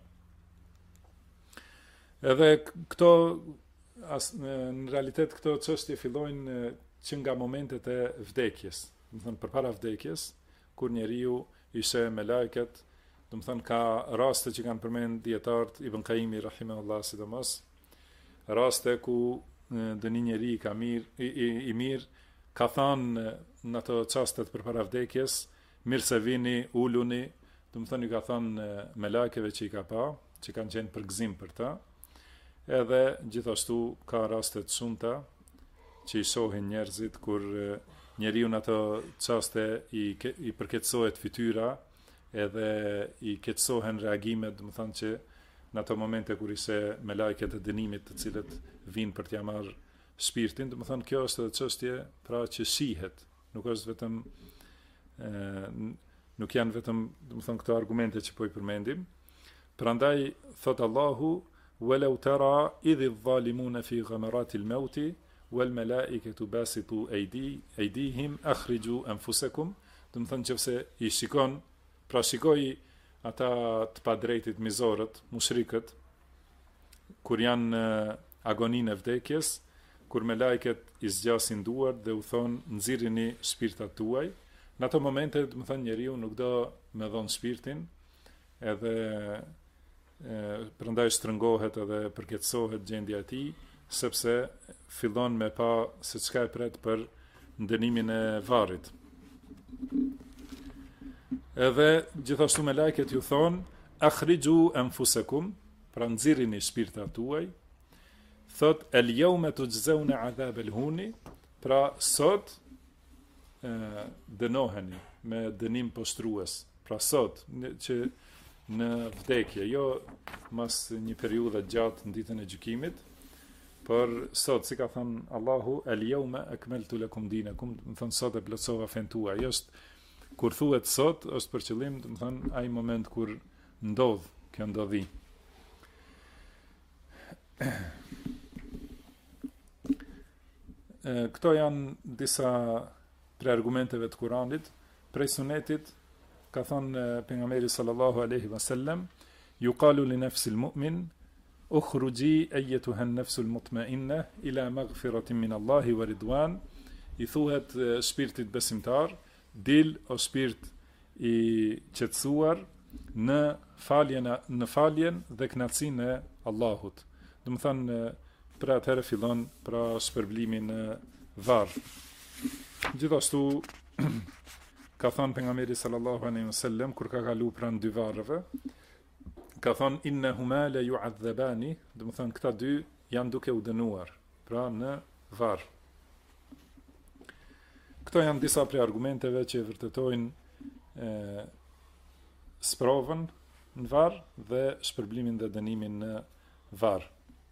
[SPEAKER 1] Edhe këto në realitet këto çështje fillojnë që nga momentet e vdekjes. Do të thënë përpara vdekjes, kur njeriu i sheh me lajket do të thënë ka raste që kanë përmend dietarët Ibn Qayyimi rahimahullah sidomos, raste ku do një njeri ka i mirë ka thënë në ato çastet përpara vdekjes, mirë se vini, uluni, do të thënë i ka thënë me lajkeve që i ka pa, që kanë qenë për gëzim për ta. Edhe gjithashtu ka raste të shumta që i shohin njerëzit kur njeriu në ato çaste i përkeqësohet fytyra, edhe i keqësohen reagimet, do të thënë që në ato momente kur ishe me lajket e dënimit të cilët vinë për t'ja marrë shpirtin, do të thënë kjo është edhe çështje pra që shihet, nuk është vetëm nuk janë vetëm, do të thënë këto argumente që po i përmendim. Prandaj thot Allahu walau tara idh adh-dhalimuna fi ghamarati al-maut wal malaikatu basitu aydihim akhriju anfusakum, do të thënë nëse i shikon, pra shikoj ata të padrejtit mizorët, mushrikët, kur janë në agoninë e vdekjes, kur me lajket i zgjasin duart dhe u thonë nxirrini shpirtat tuaj, në ato momente, do të thënë njeriu nuk do me dhon shpirtin, edhe prandaj shtrëngohet edhe përkeqësohet gjendja e tij, sepse fillon me pa se çka e pret për ndënimin e varrit. Edhe gjithashtu me lajket ju thonë akhriju anfusakum, pra nxirrini shpirtat tuaj, thot el yawma tujzauna adhab al huni, pra sot dënoheni me dënim poshtrues, pra sot që në vdekje, jo mas një periudhe gjatë në ditën e gjykimit, por sot, si ka thënë Allahu, el yawma akmaltu lakum dinakum, do të thënë sot e plotësova fen tuaj. Kur thuhet sot, është për qëllim, do të thënë ai moment kur ndodh kjo ndodhi. Këto janë disa prej argumenteve të Kuranit. Prej sunetit ka thënë pejgamberi sallallahu alaihi wasallam, yuqalu li nafsi al-mu'min ukhruji ayyatuha an-nafsu al-mutma'inna ila maghfiratin min Allahi wa ridwan, i thuhet shpirtit besimtar, dil o shpirt i qetësuar në faljen dhe kënaqësinë e Allahut. Do të thënë për atëherë fillon pra shpërblimi në varr. Gjithashtu ka thënë pejgamberi sallallahu alaihi wasallam kur ka kalu pranë dy varreve, ka thënë innahuma la yu'adhabani, do të thënë këta dy janë duke u dënuar, pra në varr. Këto janë disa prej argumenteve që vërtetojnë sprovën në varr dhe shpërblimin dhe dënimin në varr.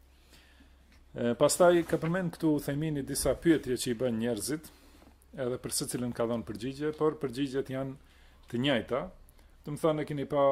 [SPEAKER 1] Pastaj ka përmend këtu themini disa pyetje që i bën njerëzit, edhe për secilën ka dhënë përgjigje, por përgjigjet janë të njëjta. Do të thonë keni pa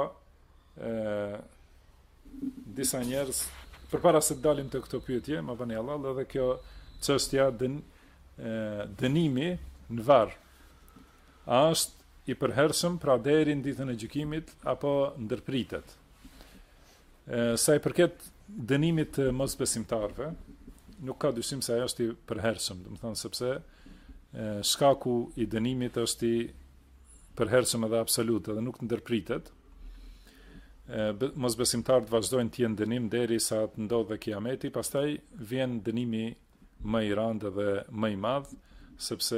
[SPEAKER 1] disa njerëz përpara se të dalim te këto pyetje, më bani Allah, edhe kjo çështja dënimi në varr. A është i përhershëm pra deri në ditën e gjykimit apo ndërpritet? Sa i përket dënimit të mosbesimtarëve, nuk ka dyshim se ajo është i përhershëm, do të thonë sepse shkaku i dënimit është i përhershëm edhe absolut, edhe nuk ndërpritet. Mosbesimtarët vazhdojnë të jenë dënim derisa të ndodhë kiameti, pastaj vjen dënimi më i rëndë dhe më i madh, sepse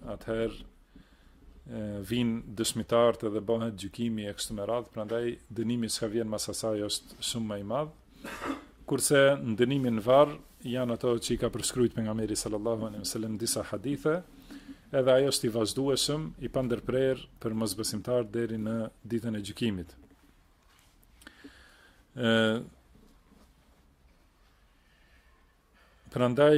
[SPEAKER 1] atëherë vinë dëshmitarët edhe bëhet gjykimi e kështu me radhë, prandaj dënimi që vjen mas asaj është shumë më i madh. Kurse në dënimin varr janë ato që i ka përshkruajtur pejgamberi sallallahu alaihi wasallam disa hadithe, edhe ajo është i vazhdueshëm, i pandërprerë për mosbesimtar deri në ditën e gjykimit. Prandaj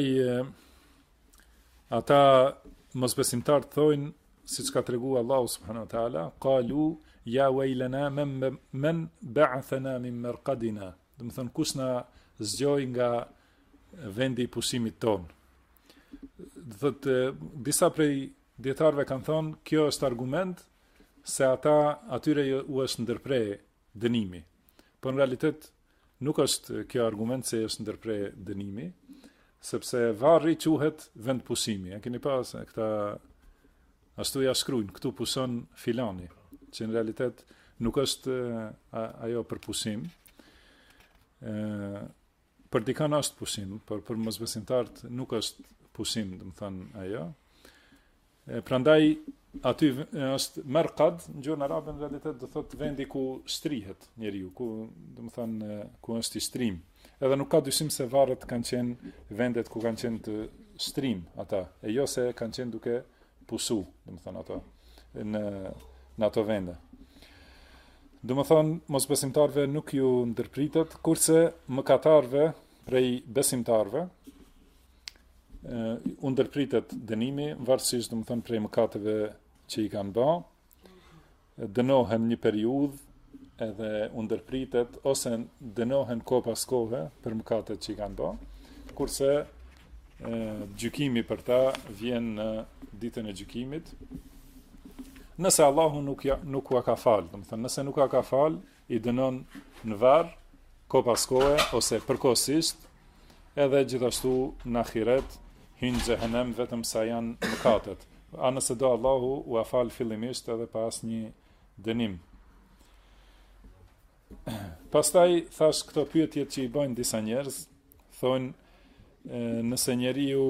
[SPEAKER 1] ata mosbesimtar thojnë, siç ka treguar Allahu subhanahu wa taala, qalu ya waylana man ba'athana min marqadina, do të thonë kush na zgjoi nga vendi i pushimit ton. Do thotë disa prej dietarëve kanë thonë kjo është argument se ata atyre u është ndërprer dënimi. Por në realitet nuk është kjo argument se është ndërprer dënimi, sepse varri quhet vend pushimi. E keni pas këta ashtu ja shkruajnë, këtu pushon filani, që në realitet nuk është ajo për pusim. Për dikën është pusim, por për mosbesimtarët nuk është pusim, do të thënë ajo. Prandaj aty është merqad, në gjuhën arabe në realitet do thotë vendi ku shtrihet njeriu, ku do të thënë ku është i shtrim. Edhe nuk ka dyshim se varret kanë qenë vendet ku kanë qenë të shtrim ata, e jo se kanë qenë duke pusu, do të thënë ato në ato vende. Do të thënë mosbesimtarëve nuk ju ndërpritet, kurse mëkatarëve prej besimtarëve u ndërpritet dënimi, varësisht do të thënë prej mëkateve që i kanë bë, dënohen një periudhë edhe u ndërpritet ose dënohen kohë pas kohe për mëkatet që i kanë bë, kurse gjykimi për ta vjen në ditën e gjykimit. Nëse Allahu nuk ua ka fal, do të thënë nëse nuk ka fal, i dënon në varr kohë pas kohe ose përkohësisht, edhe gjithashtu në ahiret hynë xhehenem vetëm sa janë mëkatet. A nëse do Allahu ua fal fillimisht edhe pa asnjë dënim. Pastaj thash këto pyetje që i bëjnë disa njerëz, thonë nëse njeriu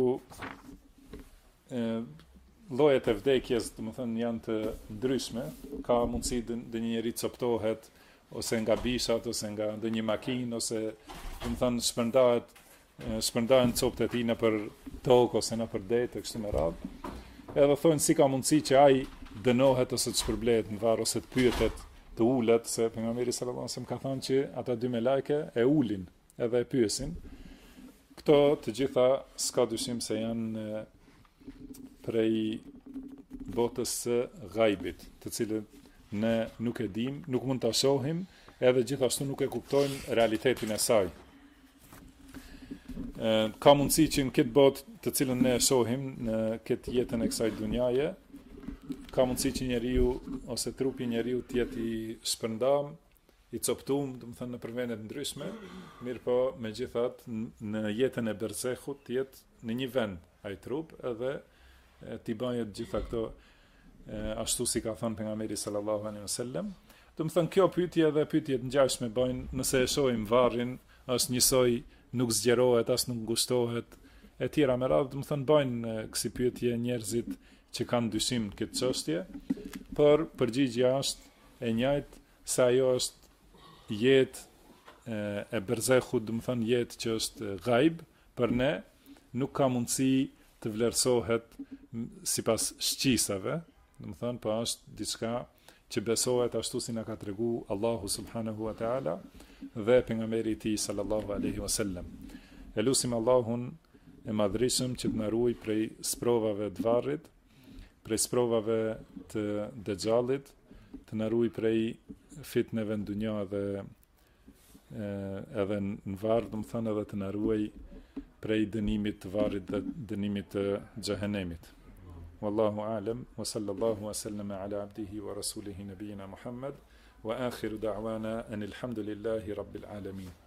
[SPEAKER 1] llojet e vdekjes, do të thënë janë të ndryshme, ka mundësi dhe një njeri coptohet ose nga bishat ose nga ndonjë makinë ose do të thënë shpërndahen copët e tij nëpër tokë ose nëpër det e kështu me radhë. Edhe thonë si ka mundësi që ai dënohet ose të shpërblehet në varr ose të pyetet, të ulet, se pejgamberi sallallahu alajhi wasallam ka thënë që ata dy melajke e ulin edhe e pyesin. Këto të gjitha s'ka dyshim se janë prej botës së ghaibit, të cilën ne nuk e dim, nuk mund ta shohim, edhe gjithashtu nuk e kuptojmë realitetin e saj. Ka mundësi që në këtë botë të cilën ne e shohim në këtë jetën e kësaj dunjaje, ka mundësi që njeriu ose trupi njeriu të jetë i shpërndam, i coptum, do të thënë në përvende të ndryshme, mirë po megjithatë në jetën e berzehut të jetë në një vend ai trup edhe t'i bëjë gjitha këto ashtu si ka thënë pejgamberi sallallahu alaihi wasallam. Do të thënë kjo pyetje dhe pyetjet të ngjashme bëjnë, nëse e shohim varrin, është njësoj, nuk zgjerohet, as nuk ngushtohet, e tjera me radhë, do të thënë bëjnë kësi pyetje njerëzit që kanë dyshim në këtë çështje, por përgjigjja është e njëjtë, se ajo është jetë e berzehut, do të thënë jetë që është ghaib për ne, nuk ka mundësi të vlerësohet sipas shqisave, do të thënë, po është diçka që besohet ashtu si na ka tregu Allahu subhanahu wa taala dhe pejgamberi i tij sallallahu alaihi wasallam. Elusim Allahun e madhrishëm që të na ruaj prej sprovave të varrit, prej sprovave të dexhallit, të na ruaj prej fitneve në dunja dhe edhe në varr, do të thënë edhe të na ruaj prej dënimit të varrit dhe dënimit të xhehenemit. Wallahu a'lam wa sallallahu wa sallama ala abdihi wa rasulihi nabiyina Muhammad wa akhiru da'wana anil hamdulillahi rabbil alamin.